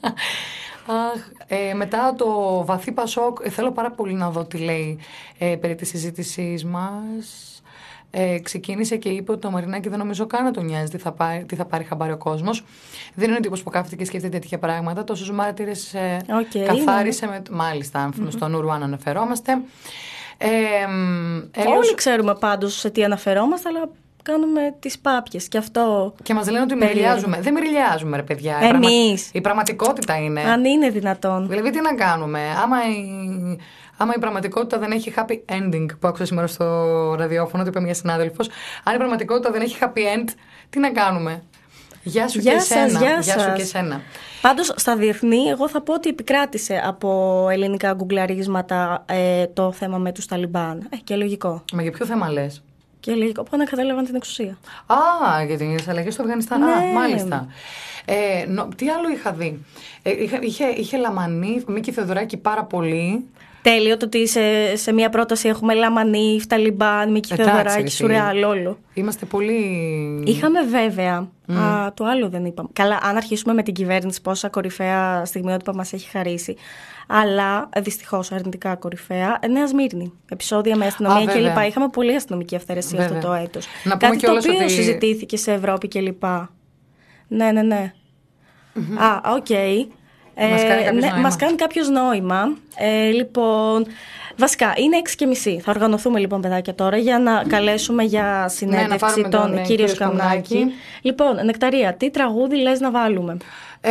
Αχ, ε, μετά το βαθύ Πασόκ, ε, θέλω πάρα πολύ να δω τι λέει ε, περί της συζήτησής μας. Ε, ξεκίνησε και είπε ότι το Μαρινάκι δεν νομίζω καν να τον νοιάζει τι θα πάρει, τι θα πάρει χαμπάρι ο κόσμος. Δεν είναι ο τύπος που κάθεται και σκέφτεται τέτοια πράγματα. Τόσους μάρτυρες ε, okay, καθάρισε. Με, μάλιστα, mm-hmm. στον Ουρουάν αναφερόμαστε. Ε, ε, Όλοι ξέρουμε πάντως σε τι αναφερόμαστε, αλλά κάνουμε τις πάπιες και αυτό. Και μας λένε ότι μυριλιάζουμε. Δεν μυριλιάζουμε, ρε παιδιά. Εμείς. Η, πραγμα... η πραγματικότητα είναι. Αν είναι δυνατόν. Δηλαδή, τι να κάνουμε. Άμα η, άμα η πραγματικότητα δεν έχει happy ending, που άκουσα σήμερα στο ραδιόφωνο, το είπε μια συνάδελφος. Αν η πραγματικότητα δεν έχει happy end, τι να κάνουμε. Γεια σου γεια και σας, εσένα. Γεια, γεια σας. σου και εσένα. Πάντως, στα διεθνή, εγώ θα πω ότι επικράτησε από ελληνικά γκουγκλαρίσματα ε, το θέμα με τους Ταλιμπάν. Ε, και λογικό. Μα για ποιο θέμα λες? Και λογικό, που ανακατέλαβαν την εξουσία. Α, για τις αλλαγές στο Αφγανιστάν. Ναι. Α, μάλιστα. Ε, νο, τι άλλο είχα δει. Ε, είχε, είχε, είχε Λαμανή, Μίκη Θεοδωράκη πάρα πολύ. Τέλειο το ότι σε, σε μια πρόταση έχουμε Λαμανή, Ταλιμπάν, Μίκη Θεοδωράκη, σουρεάλ, όλο. Είμαστε πολύ. Είχαμε βέβαια. Mm. Α, το άλλο δεν είπαμε. Καλά, αν αρχίσουμε με την κυβέρνηση, πόσα κορυφαία στιγμιότυπα μας έχει χαρίσει. Αλλά δυστυχώς αρνητικά κορυφαία. Νέα Σμύρνη. Επεισόδια με αστυνομία κλπ. Είχαμε πολύ αστυνομική αυθαιρεσία αυτό το έτος. Να Κάτι το οποίο ότι... συζητήθηκε σε Ευρώπη κλπ. Ναι, ναι, ναι. Mm-hmm. Α, οκ. Okay. Μας κάνει κάποιος ναι, νόημα. Μας κάνει κάποιος νόημα. Ε, λοιπόν, βασικά είναι έξι και μισή. Θα οργανωθούμε λοιπόν, παιδάκια, τώρα για να καλέσουμε για συνέντευξη ναι, τον, τον ναι, κύριο Σκαμνάκη. Λοιπόν, Νεκταρία, τι τραγούδι λες να βάλουμε? Ε,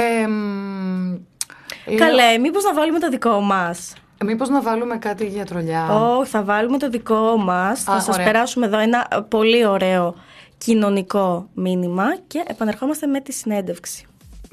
Καλέ, μήπως να βάλουμε το δικό μας? Μήπως να βάλουμε κάτι για τρολιά? Όχι, θα βάλουμε το δικό μας. Θα σας περάσουμε εδώ ένα πολύ ωραίο κοινωνικό μήνυμα και επανερχόμαστε με τη συνέντευξη.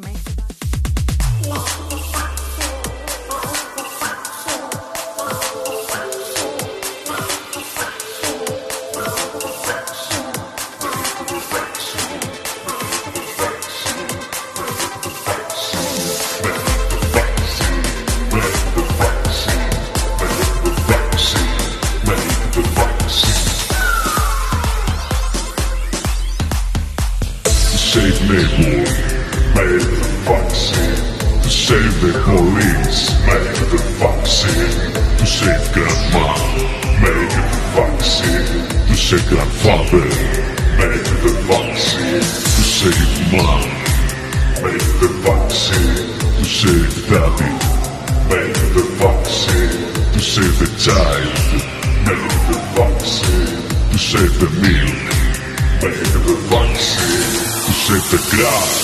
Save neighbor, make the vaccine. To save the police, make the vaccine. To save grandma, make the vaccine. To save grandfather, make the vaccine. To save mom, make the vaccine. To save daddy, make the vaccine. To save the child, make the vaccine. To save the milk, make the vaccine. To save the grass,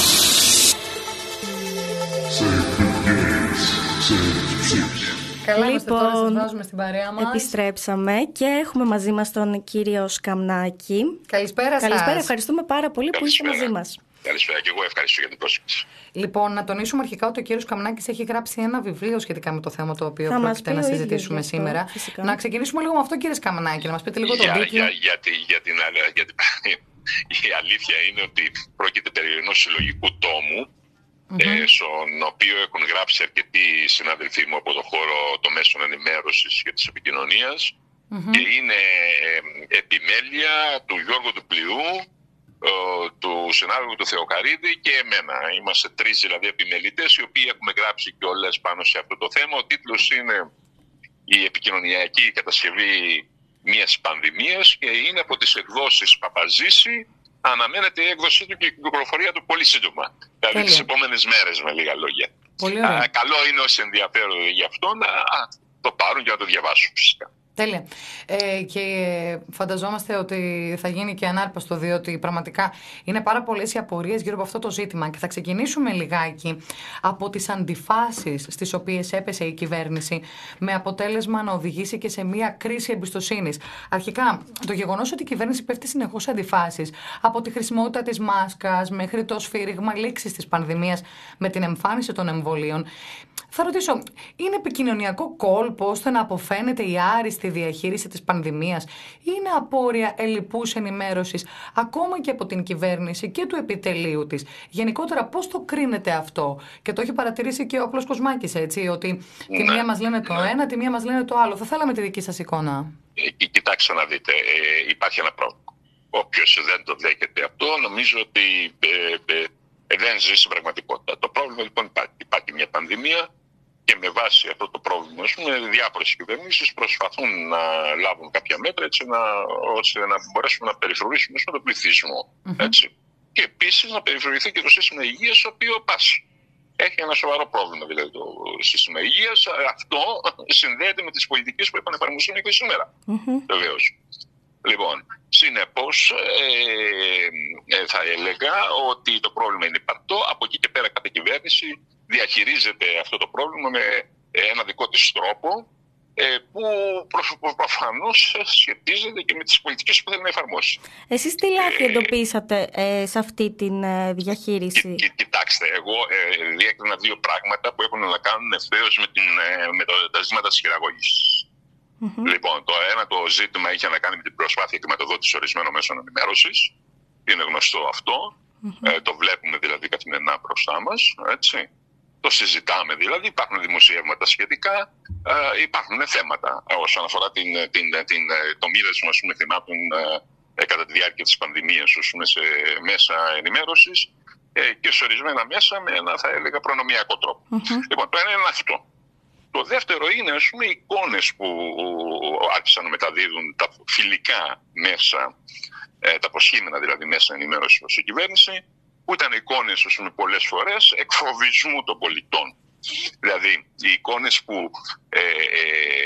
save the gays, save the trees. Καλά είμαστε τώρα, σας βάζουμε στην παρέα μας. Επιστρέψαμε και έχουμε μαζί μας τον κύριο Σκαμνάκη. Καλησπέρα σας. Καλησπέρα, ευχαριστούμε πάρα πολύ που είστε μαζί μας. Καλησπέρα και εγώ ευχαριστώ για την πρόσκληση. Λοιπόν, να τονίσουμε αρχικά ότι ο κύριος Σκαμνάκης έχει γράψει ένα βιβλίο σχετικά με το θέμα το οποίο θα πρόκειται να συζητήσουμε αυτό, σήμερα. Φυσικά. Να ξεκινήσουμε λίγο με αυτό, κύριε Σκαμνάκη, να μας πείτε λίγο για, τον τίτλο. Για, για, για, για την, για την, η αλήθεια είναι ότι πρόκειται περί ενός συλλογικού τόμου, mm-hmm. ε, στον οποίο έχουν γράψει αρκετοί συναδελφοί μου από το χώρο των μέσων ενημέρωσης και της επικοινωνίας, mm-hmm. και είναι ε, επιμέλεια του Γιώργου του Πλειού, ε, του συνάδελφου του Θεοκαρίδη και εμένα. Είμαστε τρεις δηλαδή επιμελητές οι οποίοι έχουμε γράψει κιόλας πάνω σε αυτό το θέμα. Ο τίτλος είναι η επικοινωνιακή κατασκευή μιας πανδημίας και είναι από τις εκδόσεις Παπαζήση. Αναμένεται η έκδοσή του και η κυκλοφορία του πολύ σύντομα. Δηλαδή τις επόμενες μέρες, με λίγα λόγια. Πολύ ωραία. Α, καλό είναι όσοι ενδιαφέρονται γι' αυτό να το πάρουν και να το διαβάσουν φυσικά. Τέλεια. Ε, και φανταζόμαστε ότι θα γίνει και ανάρπαστο, διότι πραγματικά είναι πάρα πολλές οι απορίες γύρω από αυτό το ζήτημα. Και θα ξεκινήσουμε λιγάκι από τις αντιφάσεις στις οποίες έπεσε η κυβέρνηση, με αποτέλεσμα να οδηγήσει και σε μια κρίση εμπιστοσύνης. Αρχικά, το γεγονός ότι η κυβέρνηση πέφτει συνεχώς σε αντιφάσεις, από τη χρησιμότητα της μάσκας μέχρι το σφύριγμα λήξης της πανδημίας με την εμφάνιση των εμβολίων. Θα ρωτήσω, είναι επικοινωνιακό κόλπο ώστε να αποφαίνεται η άριστη διαχείριση της πανδημίας ή είναι απόρρια ελλειπούς ενημέρωσης ακόμα και από την κυβέρνηση και του επιτελείου της? Γενικότερα, πώς το κρίνεται αυτό? Και το έχει παρατηρήσει και ο Όπλος Κοσμάκης, έτσι, ότι ναι, τη μία μας λένε το ναι. ένα, τη μία μας λένε το άλλο. Θα θέλαμε τη δική σας εικόνα. Ε, κοιτάξτε να δείτε, ε, υπάρχει ένα πρόβλημα. Όποιος δεν το δέχεται αυτό, νομίζω ότι ε, ε, ε, δεν ζει στην πραγματικότητα. Το πρόβλημα λοιπόν υπάρχει. Υπάρχει μια πανδημία. Και με βάση αυτό το πρόβλημα, με διάφορες κυβερνήσεις προσπαθούν να λάβουν κάποια μέτρα έτσι, να, ώστε να μπορέσουμε να περιφρουρήσουμε τον πληθυσμό. Mm-hmm. Έτσι. Και επίσης να περιφρουρηθεί και το σύστημα υγείας, το οποίο πάσει. Έχει ένα σοβαρό πρόβλημα δηλαδή το σύστημα υγείας. Αυτό συνδέεται με τις πολιτικές που είπαν εφαρμοστούν και σήμερα. Mm-hmm. Βεβαίως. Λοιπόν, συνεπώς ε, ε, θα έλεγα ότι το πρόβλημα είναι υπαρκτό. Από εκεί και πέρα κάθε κυβέρνηση διαχειρίζεται αυτό το πρόβλημα με ένα δικό της τρόπο που προφανώς σχετίζεται και με τις πολιτικές που θέλει να εφαρμόσει. Εσείς τι λάθη ε, εντοπίσατε ε, σε αυτή τη ε, διαχείριση? Κι, κοιτάξτε, εγώ ε, διέκρινα δύο πράγματα που έχουν να κάνουν ευθέως με, την, με το, τα ζητήματα της χειραγώγησης. Mm-hmm. Λοιπόν, το ένα το ζήτημα είχε να κάνει με την προσπάθεια χρηματοδότηση ορισμένων μέσων ενημέρωσης. Είναι γνωστό αυτό. Mm-hmm. Ε, το βλέπουμε δηλαδή καθημερινά μπροστά μας. Έτσι. Το συζητάμε δηλαδή, υπάρχουν δημοσιεύματα σχετικά, ε, υπάρχουν θέματα όσον αφορά την, την, την, το μοίρασμα θυμάτων ε, κατά τη διάρκεια της πανδημίας σε μέσα ενημέρωσης ε, και σε ορισμένα μέσα με ένα θα έλεγα προνομιακό τρόπο. Mm-hmm. Λοιπόν, το ένα είναι αυτό. Το δεύτερο είναι ας πούμε, οι εικόνες που άρχισαν να μεταδίδουν τα φιλικά μέσα, ε, τα προσχήμενα δηλαδή μέσα ενημέρωση ως η κυβέρνηση, που ήταν εικόνες ας πούμε, πολλές φορές εκφοβισμού των πολιτών. Δηλαδή οι εικόνες που ε, ε,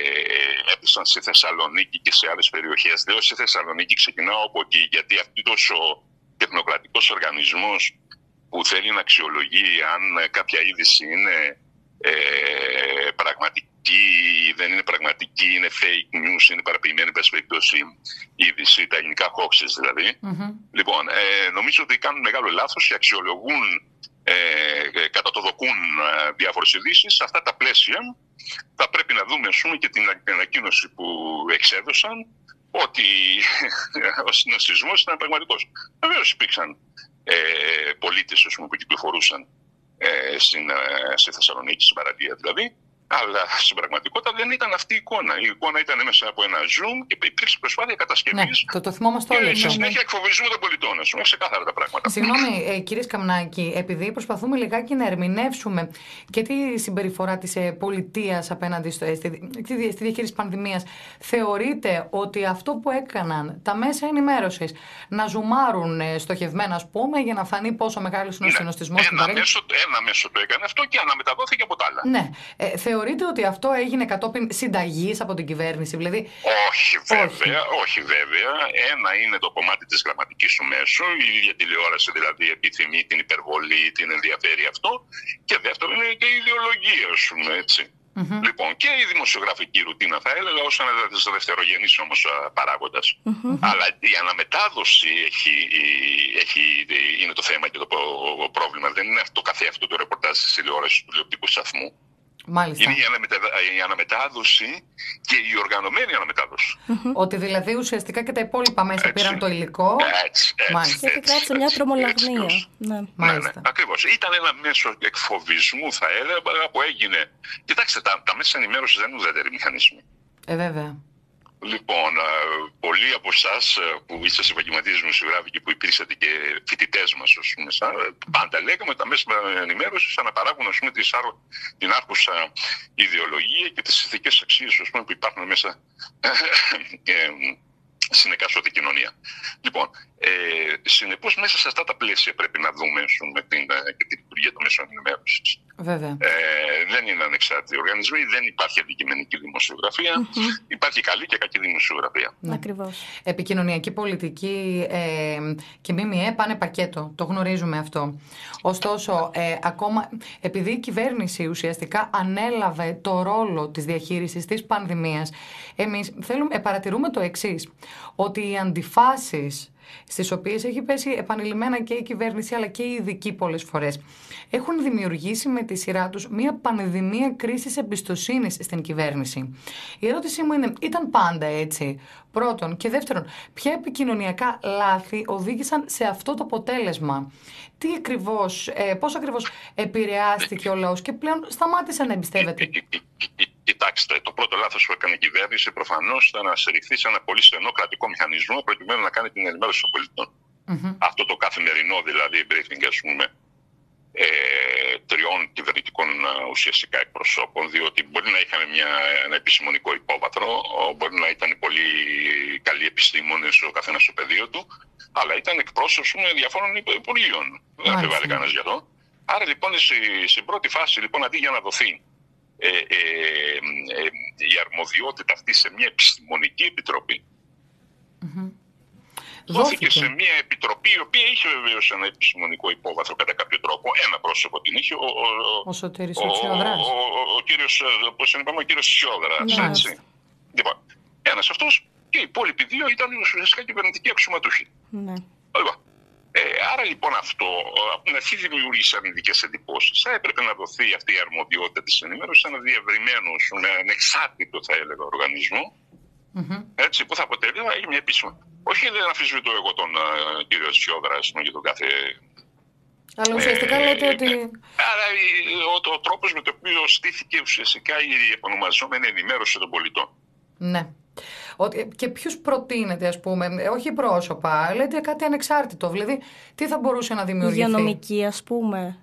έπεσαν στη Θεσσαλονίκη και σε άλλες περιοχές. Λέω στη Θεσσαλονίκη ξεκινάω από εκεί, γιατί αυτή τόσο τεχνοκρατικός οργανισμός που θέλει να αξιολογεί αν κάποια είδηση είναι ε, πραγματική ή δεν είναι πραγματική, είναι fake news, είναι παραποιημένη περιπτώσει είδηση, τα ελληνικά hoaxes δηλαδή. Mm-hmm. Λοιπόν, ε, νομίζω ότι κάνουν μεγάλο λάθος και αξιολογούν, ε, κατατοδοκούν ε, διάφορες ειδήσεις. Σε αυτά τα πλαίσια θα πρέπει να δούμε ας πούμε, και την ανακοίνωση που εξέδωσαν ότι ο συναισθησμός ήταν πραγματικός. Βεβαίως υπήρξαν ε, πολίτες ας πούμε, που κυκλοφορούσαν ε, στην, ε, στη Θεσσαλονίκη, στην παραλία δηλαδή. Αλλά στην πραγματικότητα δεν ήταν αυτή η εικόνα. Η εικόνα ήταν μέσα από ένα Zoom και υπήρξε προσπάθεια κατασκευής. Ναι, το, το θυμόμαστε όλοι. Και σε συνέχεια εκφοβισμού των πολιτών. Α πούμε, ξεκάθαρα τα πράγματα. Συγγνώμη, ε, κύριε Σκαμνάκη, επειδή προσπαθούμε λιγάκι να ερμηνεύσουμε και τη συμπεριφορά της ε, πολιτείας απέναντι στο, ε, στη, στη, στη διαχείριση πανδημίας, θεωρείτε ότι αυτό που έκαναν τα μέσα ενημέρωσης να ζουμάρουν ε, στοχευμένα, ας πούμε, για να φανεί πόσο μεγάλος είναι ο συνοστισμός στην παρέλαση? Ένα μέσο το έκανε αυτό και αναμεταδόθηκε από τα άλλα. Ναι. Ε, Θεωρείτε ότι αυτό έγινε κατόπιν συνταγής από την κυβέρνηση, δηλαδή? Όχι βέβαια, όχι. όχι βέβαια. Ένα είναι το κομμάτι της γραμματικής του μέσου, η ίδια τηλεόραση δηλαδή επιθυμεί την υπερβολή, την ενδιαφέρει αυτό. Και δεύτερο είναι και η ιδεολογία, ας πούμε, έτσι. Mm-hmm. Λοιπόν, και η δημοσιογραφική ρουτίνα θα έλεγα ως ένα δευτερογενής όμως παράγοντας. Mm-hmm. Αλλά η αναμετάδοση έχει, έχει, είναι το θέμα και το πρόβλημα. Δεν είναι το καθεαυτό το ρεπορτάζ της τηλεόρασης του τηλεοπτικού σταθμού. Μάλιστα. Είναι η, αναμετα... η αναμετάδοση και η οργανωμένη αναμετάδοση. Mm-hmm. Ότι δηλαδή ουσιαστικά και τα υπόλοιπα μέσα έτσι. Πήραν το υλικό. Έτσι, έτσι. Μάλιστα. Και κράτησε μια τρομολαγνία. Ναι. Ναι, ναι, ακριβώς. Ήταν ένα μέσο εκφοβισμού, θα έλεγα, που έγινε. Κοιτάξτε, τα, τα μέσα ενημέρωση δεν είναι ουδέτεροι μηχανισμοί. Ε, βέβαια. Λοιπόν, πολλοί από εσάς που είσαστε επαγγελματίες δημοσιογράφοι και που υπήρξατε και φοιτητές μας, πάντα λέγαμε τα μέσα ενημέρωσης αναπαράγουν ας πούμε, την άρχουσα ιδεολογία και τις ηθικές αξίες ας πούμε, που υπάρχουν μέσα στην εκάστοτε κοινωνία. Λοιπόν, ε, συνεπώς μέσα σε αυτά τα πλαίσια πρέπει να δούμε πούμε, την, και την λειτουργία των μέσων ενημέρωσης. Βέβαια. Ε, δεν είναι ανεξάρτητοι οργανισμοί, δεν υπάρχει αντικειμενική δημοσιογραφία, mm-hmm. υπάρχει καλή και κακή δημοσιογραφία. Ναι. Ακριβώς. Επικοινωνιακή πολιτική ε, και ΜΜΕ πάνε πακέτο, το γνωρίζουμε αυτό. Ωστόσο, ε, ακόμα επειδή η κυβέρνηση ουσιαστικά ανέλαβε το ρόλο της διαχείρισης της πανδημίας, εμείς θέλουμε, παρατηρούμε το εξής, ότι οι αντιφάσεις στις οποίες έχει πέσει επανειλημμένα και η κυβέρνηση αλλά και οι ειδικοί πολλές φορές έχουν δημιουργήσει με τη σειρά τους μια πανδημία κρίσης εμπιστοσύνης στην κυβέρνηση. Η ερώτησή μου είναι, ήταν πάντα έτσι? Πρώτον, και δεύτερον, ποια επικοινωνιακά λάθη οδήγησαν σε αυτό το αποτέλεσμα? Τι ακριβώς, ε, πώς ακριβώς επηρεάστηκε ο λαός και πλέον σταμάτησε να εμπιστεύεται? Κοιτάξτε, το πρώτο λάθος που έκανε η κυβέρνηση προφανώς ήταν να στηριχθεί σε ένα πολύ στενό κρατικό μηχανισμό προκειμένου να κάνει την ενημέρωση των πολιτών. Mm-hmm. Αυτό το καθημερινό δηλαδή briefing, ας πούμε, ε, τριών κυβερνητικών ουσιαστικά εκπροσώπων, διότι μπορεί να είχαν μια, ένα επιστημονικό υπόβαθρο, μπορεί να ήταν πολύ καλοί επιστήμονες ο καθένας στο πεδίο του, αλλά ήταν εκπρόσωποι διαφόρων υπουργείων. Δεν αμφιβάλλει κανένας γι' αυτό. Άρα λοιπόν στην πρώτη φάση, λοιπόν, αντί για να δοθεί Ε, ε, ε, η αρμοδιότητα αυτή σε μια επιστημονική επιτροπή mm-hmm. δόθηκε σε μια επιτροπή η οποία είχε βεβαίως ένα επιστημονικό υπόβαθρο κατά κάποιο τρόπο, ένα πρόσωπο την είχε ο, ο, ο Σωτήρης ο Τσιόδρας, ο, ο, ο, ο κύριος, πώς είπαμε, ο κύριος Τσιόδρας, ναι, έτσι. Λοιπόν, ένας αυτός και οι υπόλοιποι δύο ήταν ουσιαστικά κυβερνητικοί αξιωματούχοι. Ναι. Λοιπόν, Ε, άρα λοιπόν αυτό από την αρχή δημιούργησε αρνητικές εντυπώσεις. Θα έπρεπε να δοθεί αυτή η αρμοδιότητα της ενημέρωσης σε ένα διευρυμένο, με ανεξάρτητο θα έλεγα οργανισμό, mm-hmm. έτσι, που θα αποτελεί μια επίσημα. Όχι, δεν αμφισβητώ εγώ τον uh, κύριο Τσιόδρα για τον κάθε. Αλλά ουσιαστικά ε, λέτε ότι. Άρα ο, ο τρόπος με τον οποίο στήθηκε ουσιαστικά η επωνομαζόμενη ενημέρωση των πολιτών. Ναι. Και ποιους προτείνετε, ας πούμε, όχι πρόσωπα, λέτε κάτι ανεξάρτητο, δηλαδή τι θα μπορούσε να δημιουργηθεί? Υγειονομική, ας πούμε.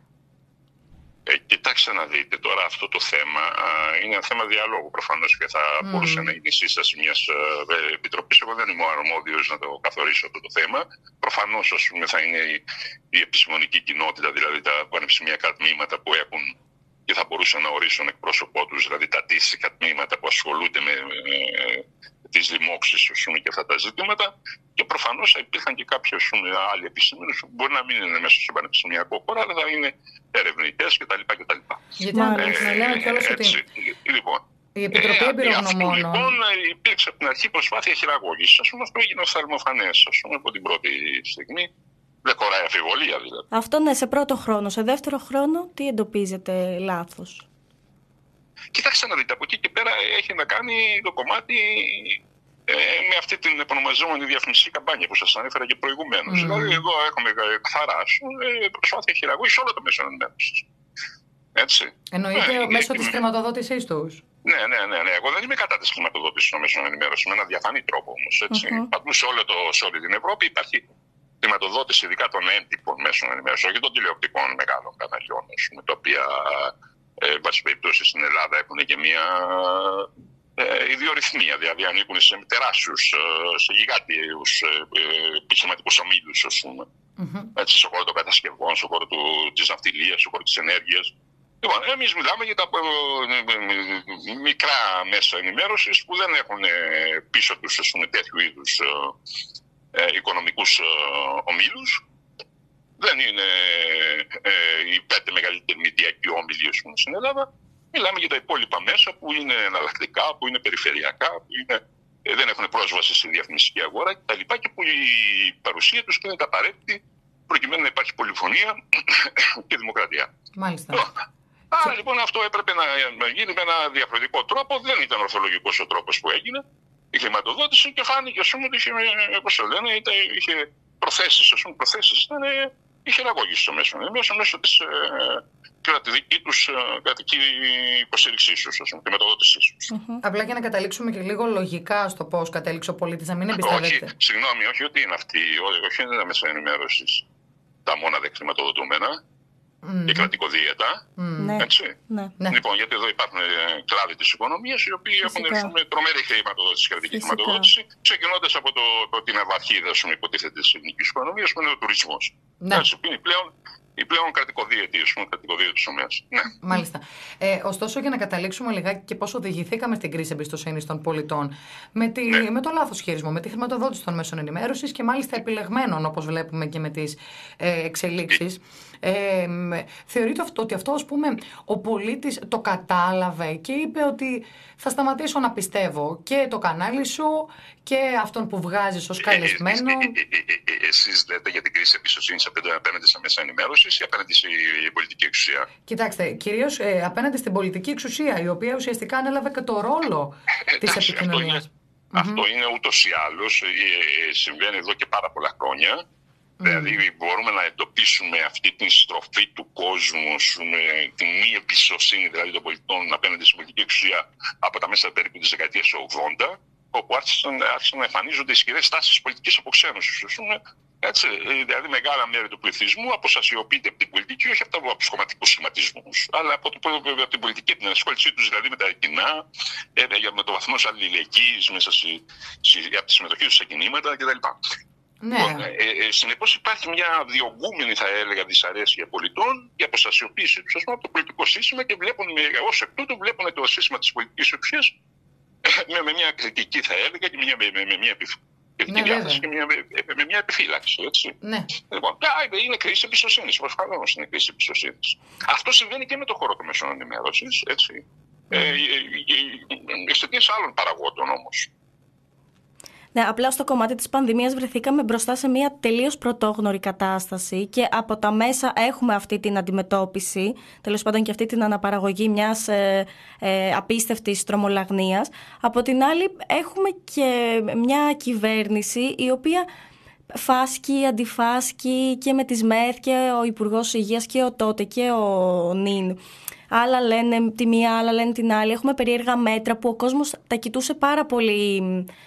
Ε, κοιτάξτε να δείτε τώρα, αυτό το θέμα α, είναι ένα θέμα διαλόγου προφανώς και θα mm. μπορούσε να είναι η σύσταση μιας ε, επιτροπής. Εγώ δεν είμαι ο αρμόδιος να το καθορίσω αυτό το θέμα. Προφανώς ας πούμε, θα είναι η, η επιστημονική κοινότητα, δηλαδή τα πανεπιστημιακά τμήματα που έχουν και θα μπορούσαν να ορίσουν εκπρόσωπό τους, δηλαδή τα αντίστοιχα τμήματα που ασχολούνται με ε, τις δημόξεις και αυτά τα ζητήματα. Και προφανώς θα υπήρχαν και κάποιοι άλλοι επιστήμονες που μπορεί να μην είναι μέσα στο πανεπιστημιακό χώρο, αλλά θα είναι ερευνητές κτλ. Γιατί να λέω κιόλας ότι λοιπόν, η Επιτροπή ε, Εμπειρογνωμόνων. Λοιπόν, υπήρξε από την αρχή προσπάθεια χειραγώγησης. Ας πούμε, αυτό έγινε θερμοφανές, ας πούμε, από την πρώτη στιγμή. Δεν χωράει αφιβολία δηλαδή. Αυτό ναι, σε πρώτο χρόνο. Σε δεύτερο χρόνο, τι εντοπίζετε λάθος? Κοιτάξτε να δείτε, από εκεί και πέρα έχει να κάνει το κομμάτι ε, με αυτή την επωνομαζόμενη διαφημιστική καμπάνια που σας ανέφερα και προηγουμένως. Mm. Δηλαδή, εδώ έχουμε καθαρά ε, προσπάθεια χειραγώγησης όλο το μέσο ενημέρωσης. Έτσι. Εννοείται ε, μέσω ε, της χρηματοδότησής τους. Ναι, ναι, ναι, ναι. Εγώ δεν είμαι κατά της χρηματοδότησης των μέσων ενημέρωσης με ένα διαφανή τρόπο όμως. Mm-hmm. Παντού σε, όλο το, σε όλη την Ευρώπη υπάρχει χρηματοδότηση, ειδικά των έντυπων μέσων ενημέρωσης, όχι των τηλεοπτικών μεγάλων καναλιών, με τα οποία, ε, εν πάση περιπτώσει, στην Ελλάδα έχουν και μια ε, ιδιορυθμία, δηλαδή ανήκουν σε τεράστιους, σε γιγάντιους ε, επιχειρηματικούς ομίλους, ας πούμε. Mm-hmm. Έτσι, στον χώρο των κατασκευών, στον χώρο του, της ναυτιλίας, στον χώρο της ενέργειας. Λοιπόν, εμείς μιλάμε για τα ε, μικρά μέσα ενημέρωσης που δεν έχουν πίσω τους, ας πούμε, τέτοιου είδους ε, οικονομικούς ε, ομίλους. Δεν είναι ε, οι πέντε μεγαλύτεροι μηδιακοί όμιλοι στην Ελλάδα. Μιλάμε για τα υπόλοιπα μέσα που είναι εναλλακτικά, που είναι περιφερειακά, που είναι, ε, δεν έχουν πρόσβαση στη διαφημιστική αγορά κτλ. Και που η παρουσία τους είναι απαραίτητη προκειμένου να υπάρχει πολυφωνία και δημοκρατία. Μάλιστα. Άρα λοιπόν αυτό έπρεπε να γίνει με ένα διαφορετικό τρόπο. Δεν ήταν ορθολογικός ο τρόπος που έγινε η χρηματοδότηση και φάνηκε, ας πούμε, ότι είχε, πώς το λένε, είχε προθέσεις, ας πούμε, προθέσεις ήταν η χειραγώγηση των μέσων ενημέρωσης μέσω της ε, κατά τη δική τους ε, κρατική υποστήριξή τους, τη μεταδότησή τους. Mm-hmm. Απλά για να καταλήξουμε και λίγο λογικά στο πώς κατέληξε ο πολίτης, να μην εμπιστεύεται. Όχι, συγγνώμη, όχι ότι είναι αυτοί, όχι είναι τα μέσα ενημέρωσης τα μόνα χρηματοδοτούμενα. Mm. Η κρατικοδίαιτα. Mm. Έτσι. Ναι. Ναι. Λοιπόν, γιατί εδώ υπάρχουν κλάδοι της οικονομίας οι οποίοι Φυσικά. έχουν τρομερή χρηματοδότηση, κρατική Φυσικά. χρηματοδότηση, ξεκινώντας από το, το, την αυαρχίδα, πούμε, υποτίθεται της ελληνικής οικονομίας, που είναι ο τουρισμός. Ναι. Έτσι, που είναι πλέον η πλέον κρατικοδίαιτη, ας πούμε, κρατικοδίαιτης τομέας. Ναι. Μάλιστα. Ε, ωστόσο, για να καταλήξουμε λιγάκι και πώς οδηγηθήκαμε στην κρίση εμπιστοσύνης των πολιτών, με, τη, ναι. με το λάθος χειρισμό, με τη χρηματοδότηση των μέσων ενημέρωσης και μάλιστα επιλεγμένων, όπως βλέπουμε και με τις ε, εξελίξεις. Ε, θεωρείται αυτό, ότι αυτό, ας πούμε, ο πολίτης το κατάλαβε και είπε ότι θα σταματήσω να πιστεύω και το κανάλι σου και αυτόν που βγάζεις ως καλεσμένο. Εσείς λέτε για την κρίση εμπιστοσύνης απέναντι στα μέσα ενημέρωσης ή απέναντι στην πολιτική εξουσία? Κοιτάξτε, κυρίως ε, απέναντι στην πολιτική εξουσία, η οποία ουσιαστικά ανέλαβε και το ρόλο ε, της εντάξει, επικοινωνίας. Αυτό είναι, mm-hmm. αυτό είναι ούτως ή άλλως, ε, ε, συμβαίνει εδώ και πάρα πολλά χρόνια. Mm. Δηλαδή μπορούμε να εντοπίσουμε αυτή την στροφή του κόσμου, με τη μη εμπιστοσύνη δηλαδή των πολιτών απέναντι στην πολιτική εξουσία από τα μέσα περίπου της δεκαετίας του ογδόντα, όπου άρχισαν, άρχισαν να εμφανίζονται ισχυρές τάσεις πολιτικής αποξένωσης. Έτσι, δηλαδή μεγάλα μέρη του πληθυσμού αποστασιοποιείται από την πολιτική, όχι από τους κομματικούς σχηματισμούς, αλλά από, το, από την πολιτική, την ασχόλησή τους δηλαδή με τα κοινά, με το βαθμό αλληλεγγύης μέσα στη, στη, από τη συμμετοχή τους σε κινήματα κτλ. Ναι. Ε, ε, συνεπώς υπάρχει μια διωγγούμενη, θα έλεγα, δυσαρέσκεια πολιτών για αποστασιοποίηση τους από το πολιτικό σύστημα και βλέπουν, ως εκ τούτου βλέπουν το σύστημα της πολιτικής εξουσίας με, με μια κριτική, θα έλεγα, και μια, με, με, με μια κριτική διάθεση και μια, με, με μια επιφύλαξη. Έτσι. Ναι. Λοιπόν, είναι κρίση εμπιστοσύνης, προφανώς είναι κρίση εμπιστοσύνης. Αυτό συμβαίνει και με το χώρο των μέσων ενημέρωσης, έτσι. Mm. Ε, εξαιτίας άλλων παραγόντων όμως. Ναι, απλά στο κομμάτι της πανδημίας βρεθήκαμε μπροστά σε μια τελείως πρωτόγνωρη κατάσταση και από τα μέσα έχουμε αυτή την αντιμετώπιση, τέλος πάντων και αυτή την αναπαραγωγή μιας ε, ε, απίστευτης τρομολαγνίας. Από την άλλη έχουμε και μια κυβέρνηση η οποία φάσκει, αντιφάσκει και με τις ΜΕΘ και ο Υπουργός Υγείας και ο τότε και ο ΝΙΝ. Άλλα λένε τη μία, άλλα λένε την άλλη. Έχουμε περίεργα μέτρα που ο κόσμος τα κοιτούσε πάρα πολύ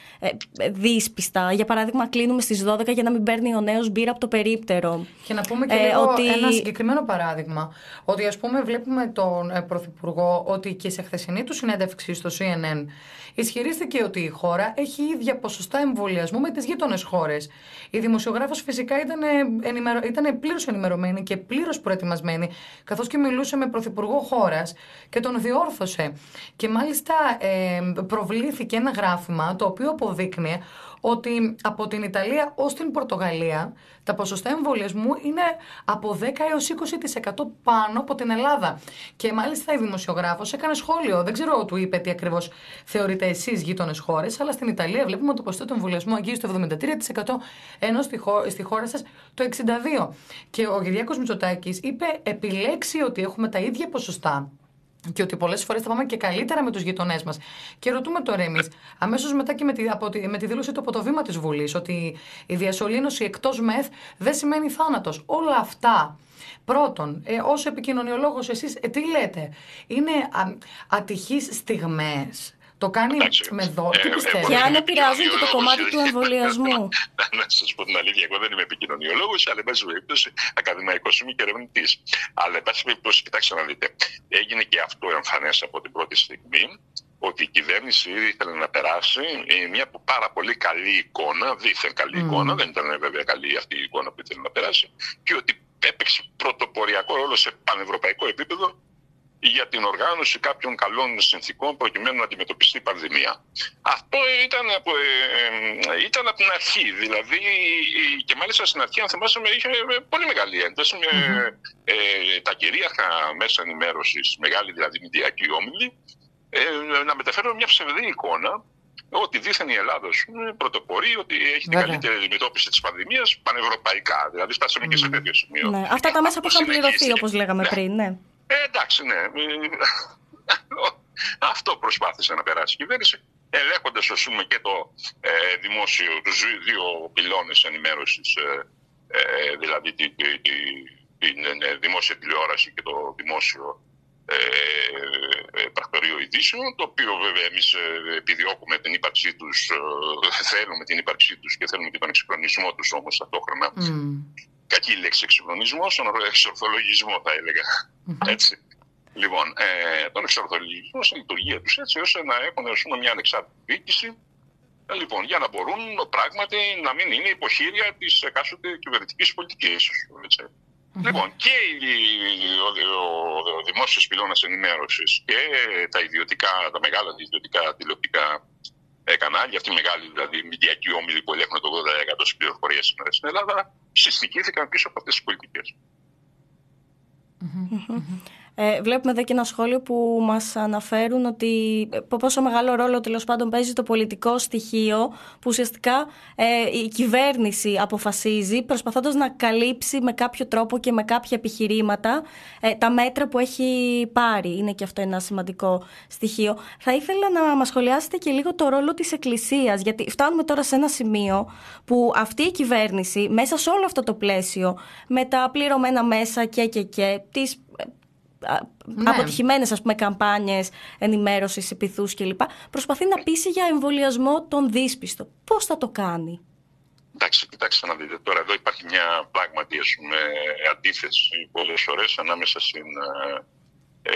ε, δύσπιστα. Για παράδειγμα, κλείνουμε στις δώδεκα για να μην παίρνει ο νέος μπύρα από το περίπτερο. Και να πούμε και ε, λίγο ότι... ένα συγκεκριμένο παράδειγμα. Ότι, ας πούμε, βλέπουμε τον ε, Πρωθυπουργό ότι και σε χθεσινή του συνέντευξη στο σι εν εν ισχυρίστηκε ότι η χώρα έχει ίδια ποσοστά εμβολιασμού με τις γείτονες χώρες. Η δημοσιογράφος φυσικά ήταν, ενημερω... ήταν πλήρως ενημερωμένη και πλήρως προετοιμασμένη, καθώς και μιλούσε με Πρωθυπουργό χώρας και τον διόρθωσε. Και μάλιστα ε, προβλήθηκε ένα γράφημα το οποίο αποδείκνυε ότι από την Ιταλία ως την Πορτογαλία τα ποσοστά εμβολιασμού είναι από δέκα έως είκοσι τοις εκατό πάνω από την Ελλάδα. Και μάλιστα η δημοσιογράφος έκανε σχόλιο, δεν ξέρω, του είπε τι ακριβώς θεωρείτε εσείς γείτονες χώρες, αλλά στην Ιταλία βλέπουμε ότι το ποσοστό του εμβολιασμού αγγίζει το εβδομήντα τρία τοις εκατό, ενώ στη χώρα, στη χώρα σας το εξήντα δύο τοις εκατό. Και ο Κυριάκος Μητσοτάκης είπε επιλέξει ότι έχουμε τα ίδια ποσοστά και ότι πολλές φορές θα πάμε και καλύτερα με τους γειτονές μας. Και ρωτούμε τώρα εμείς, αμέσως μετά και με τη, από τη, με τη δήλωση του από το βήμα της Βουλής, ότι η διασωλήνωση εκτός ΜΕΘ δεν σημαίνει θάνατος. Όλα αυτά, πρώτον, ε, ως επικοινωνιολόγος εσείς, ε, τι λέτε, είναι α, ατυχείς στιγμές? Το κάνει εντάξει, με δόλο, τι πιστεύετε? Και αν επηρεάζουν και το κομμάτι του εμβολιασμού. Να σας πω την αλήθεια, εγώ δεν είμαι επικοινωνιολόγος, αλλά εν πάση περιπτώσει ακαδημαϊκός είμαι και ερευνητής. Αλλά εν πάση περιπτώσει, κοιτάξτε να δείτε, έγινε και αυτό εμφανές από την πρώτη στιγμή, ότι η κυβέρνηση ήθελε να περάσει μια πάρα πολύ καλή εικόνα, δίθεν καλή mm. εικόνα, δεν ήταν βέβαια καλή αυτή η εικόνα που ήθελε να περάσει, και ότι έπαιξε πρωτοποριακό ρόλο σε πανευρωπαϊκό επίπεδο για την οργάνωση κάποιων καλών συνθήκων προκειμένου να αντιμετωπιστεί η πανδημία. Αυτό ήταν από, ε, ήταν από την αρχή. Δηλαδή, και μάλιστα στην αρχή, αν θυμάσαι, είχε πολύ μεγάλη ένταση με mm-hmm. ε, τα κυρίαρχα μέσα ενημέρωσης, μεγάλη δηλαδή μηντιακή όμιλη, ε, να μεταφέρουν μια ψευδή εικόνα ότι δήθεν η Ελλάδα πρωτοπορεί, ότι έχει την καλύτερη αντιμετώπιση της πανδημίας πανευρωπαϊκά. Δηλαδή, φτάσαμε mm. και σε τέτοιο σημείο. Ναι. Αυτά τα μέσα που είχαν πληρωθεί, όπως λέγαμε ναι. πριν. Ναι. Ε, εντάξει, ναι. Αυτό προσπάθησε να περάσει η κυβέρνηση, ελέγχοντας, ας πούμε, και το ε, δημόσιο, τους δύο πυλώνες ενημέρωσης, ε, ε, δηλαδή την, την, την, την δημόσια τηλεόραση και το δημόσιο ε, ε, πρακτορείο ειδήσεων, το οποίο βέβαια εμείς ε, επιδιώκουμε την ύπαρξή τους, ε, θέλουμε την ύπαρξή τους και θέλουμε και τον εξυγχρονισμό τους όμως ταυτόχρονα. Mm. Κακή λέξη εξυγχρονισμός, τον εξορθολογισμό θα έλεγα. Mm-hmm. Έτσι. Λοιπόν, ε, τον εξορθολογισμό στην λειτουργία τους έτσι ώστε να έχουν πούμε, μια ανεξάρτητη διοίκηση, ε, λοιπόν, για να μπορούν πράγματι να μην είναι υποχείρια της εκάστοτε κυβερνητικής πολιτικής. Έτσι. Mm-hmm. Λοιπόν, και ο, ο, ο δημόσιος πυλώνας ενημέρωσης και τα ιδιωτικά, τα μεγάλα ιδιωτικά τηλεοπτικά ε, κανάλια, αυτοί οι μεγάλοι δηλαδή μηντιακοί όμιλοι που ελέγχουν το ογδόντα τοις εκατό της πληροφορίας σήμερα στην Ελλάδα, συστηκήθηκαν πίσω από αυτές τις πολιτικές. Mm-hmm. Ε, βλέπουμε εδώ και ένα σχόλιο που μας αναφέρουν ότι πόσο μεγάλο ρόλο τέλος πάντων παίζει το πολιτικό στοιχείο που ουσιαστικά ε, η κυβέρνηση αποφασίζει προσπαθώντας να καλύψει με κάποιο τρόπο και με κάποια επιχειρήματα ε, τα μέτρα που έχει πάρει. Είναι και αυτό ένα σημαντικό στοιχείο. Θα ήθελα να μας σχολιάσετε και λίγο το ρόλο της Εκκλησίας, γιατί φτάνουμε τώρα σε ένα σημείο που αυτή η κυβέρνηση μέσα σε όλο αυτό το πλαίσιο με τα πληρωμένα μέσα και και και τις ναι. αποτυχημένες ας πούμε καμπάνιες ενημέρωσης, επιθούς κλπ. Προσπαθεί να πείσει για εμβολιασμό τον δύσπιστο. Πώς θα το κάνει? Εντάξει, κοιτάξτε να δείτε. Τώρα εδώ υπάρχει μια πράγματι ας πούμε, αντίθεση πολλές φορές ανάμεσα στην ε,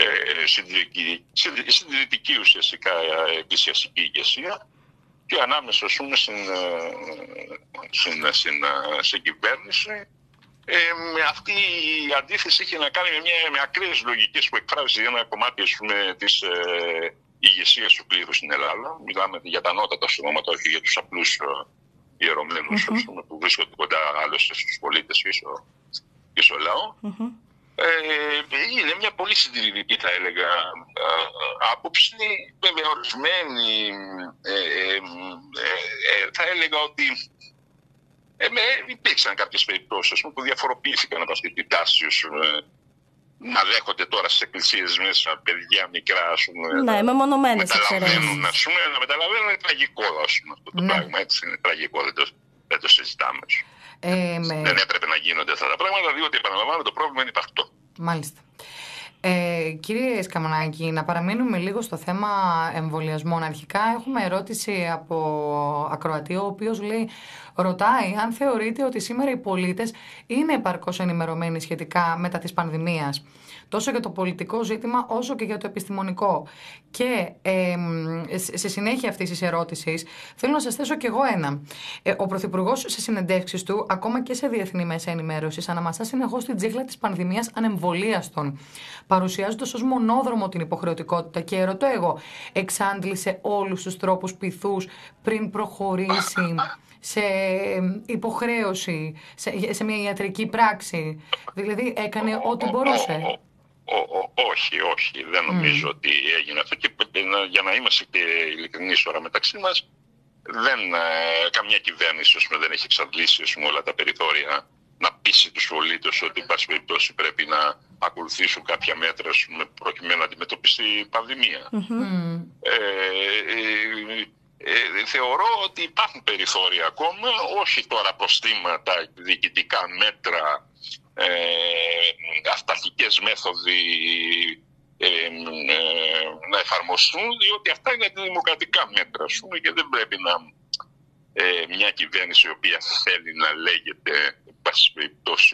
συντηρητική ουσιαστικά εκκλησιαστική ηγεσία και ανάμεσα ας πούμε, στην, στην, στην, στην κυβέρνηση. Ε, με αυτή η αντίθεση είχε να κάνει με, μια, με ακραίες λογικές που εκφράζει ένα κομμάτι ας πούμε, της ε, ηγεσίας του πλήθους στην Ελλάδα. Μιλάμε για τα ανώτατα στρώματα, όχι για τους απλούς ε, ιερωμένους mm-hmm. πούμε, που βρίσκονται κοντά άλλωστε στους πολίτες και στο, και στο λαό. Mm-hmm. Ε, είναι μια πολύ συντηρητική θα έλεγα ε, άποψη, βέβαια ορισμένη ε, ε, ε, ε, θα έλεγα ότι Ε, με, υπήρξαν κάποιες περιπτώσεις που διαφοροποιήθηκαν από αυτή την τάση ε, να δέχονται τώρα στις εκκλησίες μέσα παιδιά μικρά ας πούμε, ναι, με μονομένες μεταλαβαίνουν, ας πούμε, να μεταλαβαίνουν είναι τραγικό ας πούμε, αυτό το ναι. πράγμα, έτσι είναι τραγικό, δεν το, δεν το συζητάμε. Ε, με... Δεν έπρεπε να γίνονται αυτά τα πράγματα διότι επαναλαμβάνω το πρόβλημα είναι υπαρκτό. Μάλιστα. Ε, κύριε Σκαμονάκη, να παραμείνουμε λίγο στο θέμα εμβολιασμών. Αρχικά έχουμε ερώτηση από ακροατή, ο οποίος λέει, ρωτάει αν θεωρείτε ότι σήμερα οι πολίτες είναι επαρκώς ενημερωμένοι σχετικά μετά της πανδημίας, τόσο για το πολιτικό ζήτημα όσο και για το επιστημονικό. Και ε, σε συνέχεια αυτής της ερώτησης θέλω να σας θέσω κι εγώ ένα. Ε, ο Πρωθυπουργός σε συνεντεύξεις του, ακόμα και σε διεθνή μέσα ενημέρωσης, αναμασά συνεχώς την τσίχλα της πανδημίας ανεμβολίαστων, παρουσιάζοντας ως μονόδρομο την υποχρεωτικότητα. Και ρωτώ εγώ, εξάντλησε όλους τους τρόπους πειθούς πριν προχωρήσει σε υποχρέωση, σε, σε μια ιατρική πράξη? Δηλαδή έκανε ό,τι μπορούσε. Ό, ό, όχι, όχι. Δεν νομίζω mm. ότι έγινε αυτό. Και για να είμαστε και ειλικρινείς τώρα μεταξύ μας, δεν, ε, καμιά κυβέρνηση πούμε, δεν έχει εξαντλήσει πούμε, όλα τα περιθώρια να πείσει τους πολίτες ότι, εν πάση περιπτώσει, πρέπει να ακολουθήσουν κάποια μέτρα πούμε, προκειμένου να αντιμετωπίσει η πανδημία. Mm-hmm. Ε, ε, ε, ε, θεωρώ ότι υπάρχουν περιθώρια ακόμα, όχι τώρα προστήματα, διοικητικά μέτρα, ε, αυταρχικές μέθοδοι ε, ε, να εφαρμοστούν, διότι αυτά είναι αντιδημοκρατικά μέτρα πούμε, και δεν πρέπει να ε, μια κυβέρνηση η οποία θέλει να λέγεται εν πάση περιπτώσει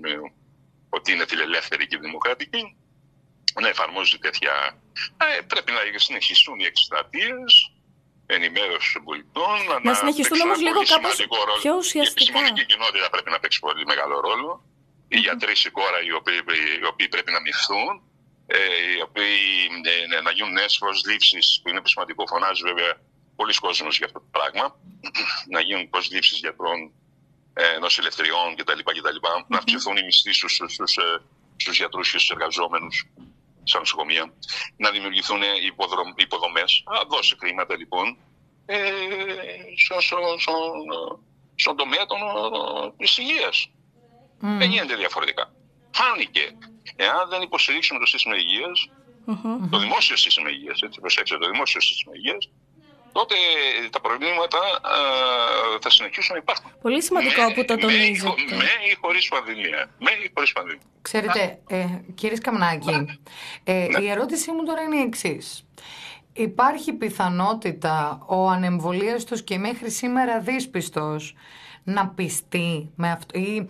ότι είναι φιλελεύθερη και δημοκρατική να εφαρμόζει τέτοια. Ε, πρέπει να συνεχιστούν οι εκστρατείες ενημέρωση των πολιτών. Να, να συνεχιστούν όμως λίγο κάπως πιο ουσιαστικά. Η επιστημονική κοινότητα πρέπει να παίξει πολύ μεγάλο ρόλο. Οι mm-hmm. γιατροί στην χώρα οι οποίοι, οι οποίοι πρέπει να μειχθούν, ε, οι οποίοι ε, να γίνουν νέες προσλήψεις, που είναι σημαντικό, φωνάζει βέβαια πολλοί κόσμος για αυτό το πράγμα, να γίνουν προσλήψεις γιατρών, ε, νοσηλευτριών κτλ. κτλ. Mm-hmm. Να αυξηθούν οι μισθοί στους, στους, στους, στους γιατρούς και στους εργαζόμενους στα νοσοκομεία, να δημιουργηθούν υποδομές, να δώσει χρήματα λοιπόν ε, στο, στο, στο, στον τομέα των, της υγείας. Mm. Δεν γίνεται διαφορετικά. Φάνηκε, εάν δεν υποστηρίξουμε το σύστημα υγείας, mm-hmm. το δημόσιο σύστημα υγείας, έτσι προσέξτε, το δημόσιο σύστημα υγείας, τότε τα προβλήματα α, θα συνεχίσουν να υπάρχουν. Πολύ σημαντικό με, που το τονίζετε. Με, με ή χωρίς πανδημία. Με ή χωρίς πανδημία. Ξέρετε, ε, κύριε Σκαμνάκη, ε, ναι. η ερώτησή μου τώρα είναι η εξής. Υπάρχει πιθανότητα ο ανεμβολίαστος και μέχρι σήμερα δύσπιστος να πιστεί με αυτό, ή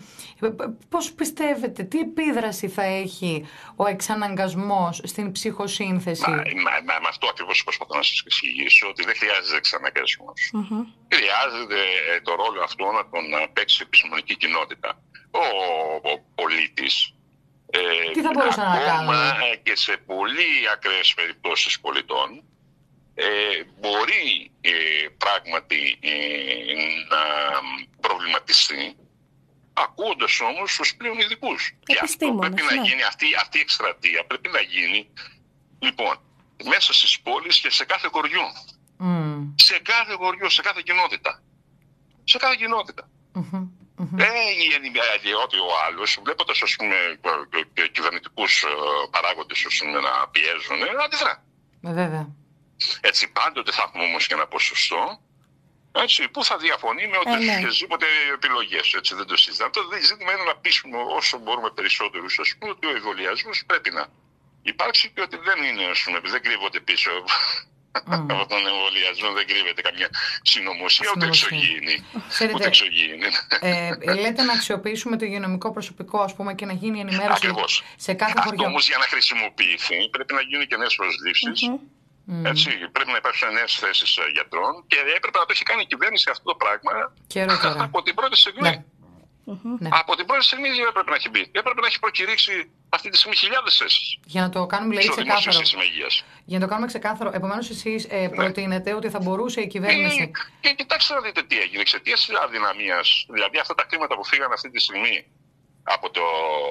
πώς πιστεύετε, τι επίδραση θα έχει ο εξαναγκασμός στην ψυχοσύνθεση? Μα, μα, μα, με αυτό ακριβώς προσπαθώ να σας εξηγήσω, ότι δεν χρειάζεται εξαναγκασμός. Mm-hmm. Χρειάζεται το ρόλο αυτό να τον παίξει η επιστημονική κοινότητα. Ο, ο πολίτης, ε, τι θα μπορούσε να κάνει? Και σε πολύ ακραίες περιπτώσεις πολιτών, Ε, μπορεί ε, πράγματι ε, να προβληματιστεί, ακούγοντας όμως τους πλέον ειδικούς. Και αυτό πρέπει να ναι. γίνει, αυτή, αυτή η εκστρατεία πρέπει να γίνει, λοιπόν, μέσα στις πόλεις και σε κάθε χωριό. Mm. Σε κάθε χωριό, σε κάθε κοινότητα. Σε κάθε κοινότητα. Mm-hmm. Mm-hmm. Ε, διότι ο άλλος, βλέποντας ας πούμε κυβερνητικούς παράγοντες ας πούμε, να πιέζουν, αντιδρά. Ε, βέβαια. Έτσι, πάντοτε θα έχουμε όμως και ένα ποσοστό, έτσι, που θα διαφωνεί με οποιασδήποτε επιλογές. Έτσι, δεν το συζητάμε. Το ζήτημα είναι να πείσουμε όσο μπορούμε περισσότερους, ας πούμε, ότι ο εμβολιασμός πρέπει να υπάρξει και ότι δεν είναι, ας πούμε, δεν κρύβονται πίσω mm. από τον εμβολιασμό, δεν κρύβεται καμιά συνωμοσία, ούτε εξωγήινη. Ούτε εξωγήινη. Ε, λέτε να αξιοποιήσουμε το υγειονομικό προσωπικό, ας πούμε, και να γίνει ενημέρωση Ακριβώς. σε κάθε χωριό. Αυτό όμως για να χρησιμοποιηθεί πρέπει να γίνουν και νέες προσλήψεις. Mm-hmm. Mm. Έτσι, πρέπει να υπάρξουν νέες θέσεις γιατρών και έπρεπε να το έχει κάνει η κυβέρνηση αυτό το πράγμα από την πρώτη στιγμή. Ναι. Mm-hmm. Από την πρώτη στιγμή δεν έπρεπε να έχει μπει. Έπρεπε να έχει προκηρύξει αυτή τη στιγμή χιλιάδες θέσεις. Για να το κάνουμε δηλαδή ξεκάθαρο. Για να το κάνουμε ξεκάθαρο. Επομένως, εσείς ε, ναι. προτείνετε ότι θα μπορούσε η κυβέρνηση. Και, και κοιτάξτε να δείτε τι έγινε εξαιτίας της αδυναμίας. Δηλαδή, αυτά τα χρήματα που φύγαν αυτή τη στιγμή από το,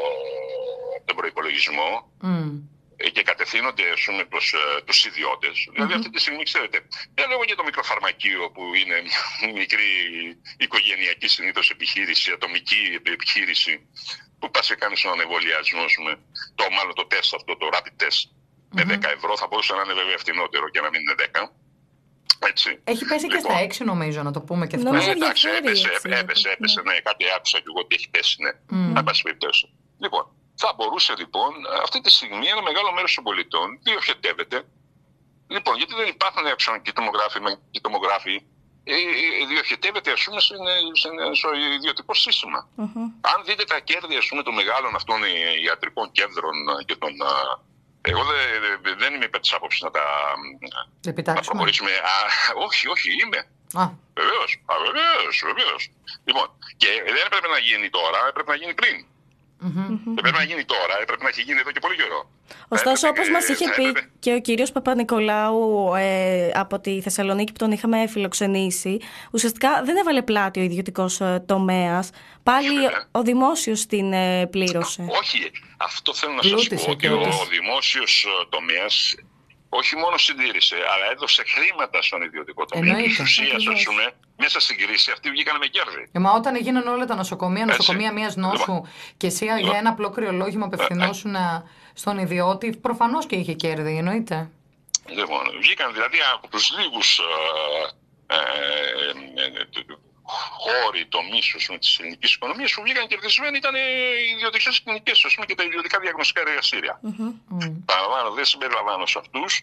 τον προϋπολογισμό. Mm. Και κατευθύνονται προς uh, τους ιδιώτες. Mm-hmm. Δηλαδή αυτή τη στιγμή, ξέρετε, δεν λέω για το μικροφαρμακείο που είναι μια μικρή οικογενειακή συνήθως επιχείρηση, ατομική επιχείρηση, που πας και κάνεις έναν εμβολιασμό, το, μάλλον το τεστ αυτό, το rapid test, mm-hmm. με δέκα ευρώ, θα μπορούσε να είναι βέβαια φθηνότερο και να μην είναι δέκα. Έτσι. Έχει πέσει λοιπόν, και στα έξι νομίζω, να το πούμε και αυτό. Ναι, εντάξει, έπεσε, έπεσε, έπεσε, έπεσε, ναι, κάτι άκουσα και εγώ ότι έχει πέσει, ναι. Mm. Αν πάση περιπτώσει. Λοιπόν, θα μπορούσε λοιπόν αυτή τη στιγμή ένα μεγάλο μέρος των πολιτών διοχετεύεται. Λοιπόν, γιατί δεν υπάρχουν κοιτομογράφοι, ε, διοχετεύεται ας πούμε στο ιδιωτικό σύστημα. Mm-hmm. Αν δείτε τα κέρδη ας πούμε των μεγάλων αυτών ιατρικών κέντρων και των. Εγώ δε, δε, δεν είμαι υπέρ της άποψης να τα να προχωρήσουμε. Α, όχι, όχι, είμαι. Ah. Βεβαίως, βεβαίως, βεβαίως. Λοιπόν, και δεν έπρεπε να γίνει τώρα, έπρεπε να γίνει πριν. Mm-hmm. Δεν πρέπει να γίνει τώρα, πρέπει να έχει γίνει εδώ και πολύ καιρό. Ωστόσο, όπως μας είχε πει έπρεπε... και ο κύριος Παπα-Νικολάου ε, από τη Θεσσαλονίκη που τον είχαμε φιλοξενήσει, ουσιαστικά δεν έβαλε πλάτη ο ιδιωτικός ε, τομέας. Πάλι yeah. ο δημόσιος την ε, πλήρωσε. Όχι, αυτό θέλω να σας πω, ότι ο, ο δημόσιος τομέας όχι μόνο συντήρησε, αλλά έδωσε χρήματα στον ιδιωτικό τομέα. Της ουσίας, ας πούμε, μέσα στην κρίση αυτοί βγήκαν με κέρδη. Ε, μα όταν έγιναν όλα τα νοσοκομεία, νοσοκομεία μιας νόσου λοιπόν. και εσύ λοιπόν. για ένα απλό κρυολόγημα απευθυνόσουν στον ιδιώτη, προφανώς και είχε κέρδη, εννοείται. Λοιπόν, βγήκαν δηλαδή από τους λίγους ε, ε, ε, χώροι, τομείς της ελληνικής οικονομίας που βγήκαν κερδισμένοι ήταν οι ιδιωτικές κλινικές και τα ιδιωτικά διαγνωστικά εργαστήρια. Mm-hmm. Παραλαμβάνω, δεν συμπεριλαμβάνω σε αυτούς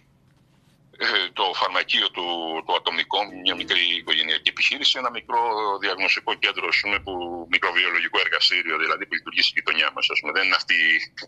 το φαρμακείο του, του ατομικό, μια μικρή οικογενειακή επιχείρηση, ένα μικρό διαγνωστικό κέντρο, πούμε, που, μικροβιολογικό εργαστήριο, δηλαδή που λειτουργεί στη γειτονιά μας. Δεν είναι αυτή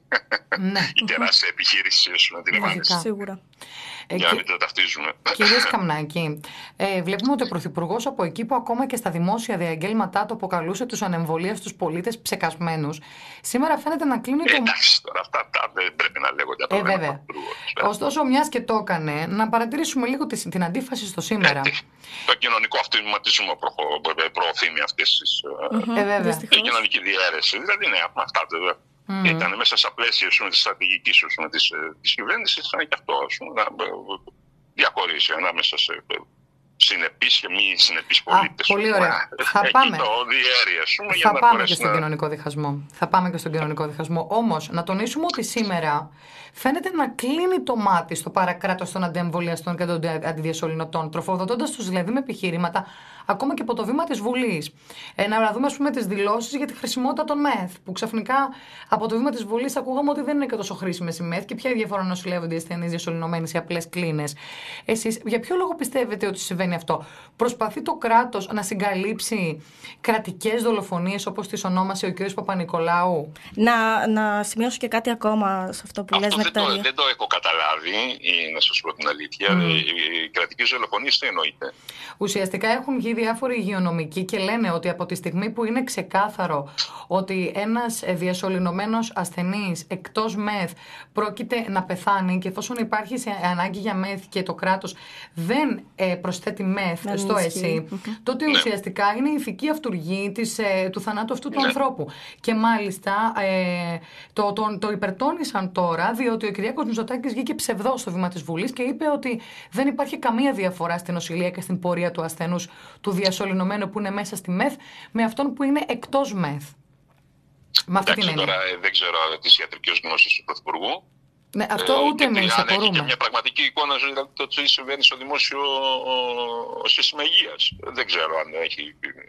η τεράστια επιχείρηση, αντιλαμβάνεστε. Σίγουρα. Για να μην τα ταυτίζουμε. Κύριε Σκαμνάκη, ε, βλέπουμε ότι ο Πρωθυπουργός από εκεί που ακόμα και στα δημόσια διαγγέλματά του αποκαλούσε τους ανεμβολίαστους πολίτες ψεκασμένους, σήμερα φαίνεται να κλείνει το. Εντάξει, τώρα αυτά τα δεν πρέπει να λέγονται από ε, βέβαια. Ωστόσο, μιας και το έκανε, να παρατηρήσουμε λίγο την αντίφαση στο σήμερα. Ε, το κοινωνικό αυτοματισμό προωθεί με αυτές τις. Mm-hmm. Ε, βέβαια. Η κοινωνική διαίρεση. Δηλαδή, ναι, αυτά βέβαια. Mm. Ήταν μέσα στα πλαίσια τη στρατηγική τη κυβέρνηση, ήταν και αυτό ας πούμε, να διαχωρίσει ανάμεσα σε συνεπείς και μη συνεπείς πολίτες. Πολύ ωραία. Θα Εκεί πάμε. το διέρει, ας πούμε, Θα για να πάμε μπορέσει και στον να... κοινωνικό διχασμό. Θα πάμε και στον κοινωνικό διχασμό. Όμως, να τονίσουμε ότι σήμερα φαίνεται να κλείνει το μάτι στο παρακράτος των αντιεμβολιαστών και των αντιδιασωληνωτών, τροφοδοτώντας τους δηλαδή με επιχειρήματα ακόμα και από το βήμα της Βουλής. Ε, να δούμε, ας πούμε, τις δηλώσεις για τη χρησιμότητα των ΜΕΘ, που ξαφνικά από το βήμα της Βουλής ακούγαμε ότι δεν είναι και τόσο χρήσιμες οι ΜΕΘ και ποια η διαφορά νοσηλεύονται οι ασθενείς διασωληνωμένοι σε απλές κλίνες. Εσείς, για ποιο λόγο πιστεύετε ότι συμβαίνει αυτό? Προσπαθεί το κράτος να συγκαλύψει κρατικές δολοφονίες όπως τις ονόμασε ο κ. Παπα-Νικολάου? Να, να σημειώσω και κάτι ακόμα σε αυτό που αυτό λες, δεν Νεκτάρια. το, δεν το έχω καταλάβει, ή, να σας πω την αλήθεια. Mm. Οι κρατικές δολοφονίες τι εννοείται? Ουσιαστικά έχουν βγει διάφοροι υγειονομικοί και λένε ότι από τη στιγμή που είναι ξεκάθαρο ότι ένας διασωληνωμένος ασθενής εκτός ΜΕΘ πρόκειται να πεθάνει, και εφόσον υπάρχει σε ανάγκη για ΜΕΘ και το κράτος δεν ε, προσθέτει ΜΕΘ να στο ισχύει. ΕΣΥ, τότε ναι. ουσιαστικά είναι η ηθική αυτουργή της, ε, του θανάτου αυτού του ναι. ανθρώπου. Και μάλιστα ε, το, το, το υπερτώνησαν τώρα, διότι ο Κυριάκος Μητσοτάκης βγήκε ψευδός στο βήμα της Βουλής και είπε ότι δεν υπάρχει καμία διαφορά στην νοσηλεία και στην πορεία του ασθενούς του διασωληνωμένου που είναι μέσα στη ΜΕΘ με αυτόν που είναι εκτός ΜΕΘ. Με αυτή την έννοια. Τώρα ε, δεν ξέρω τις ιατρικές γνώσεις του Πρωθυπουργού. Ναι, αυτό Ε, ούτε εμείς αν έχει και απορούμε. μια πραγματική εικόνα δηλαδή, το τι συμβαίνει στο δημόσιο ο, σύστημα υγείας. Δεν ξέρω αν έχει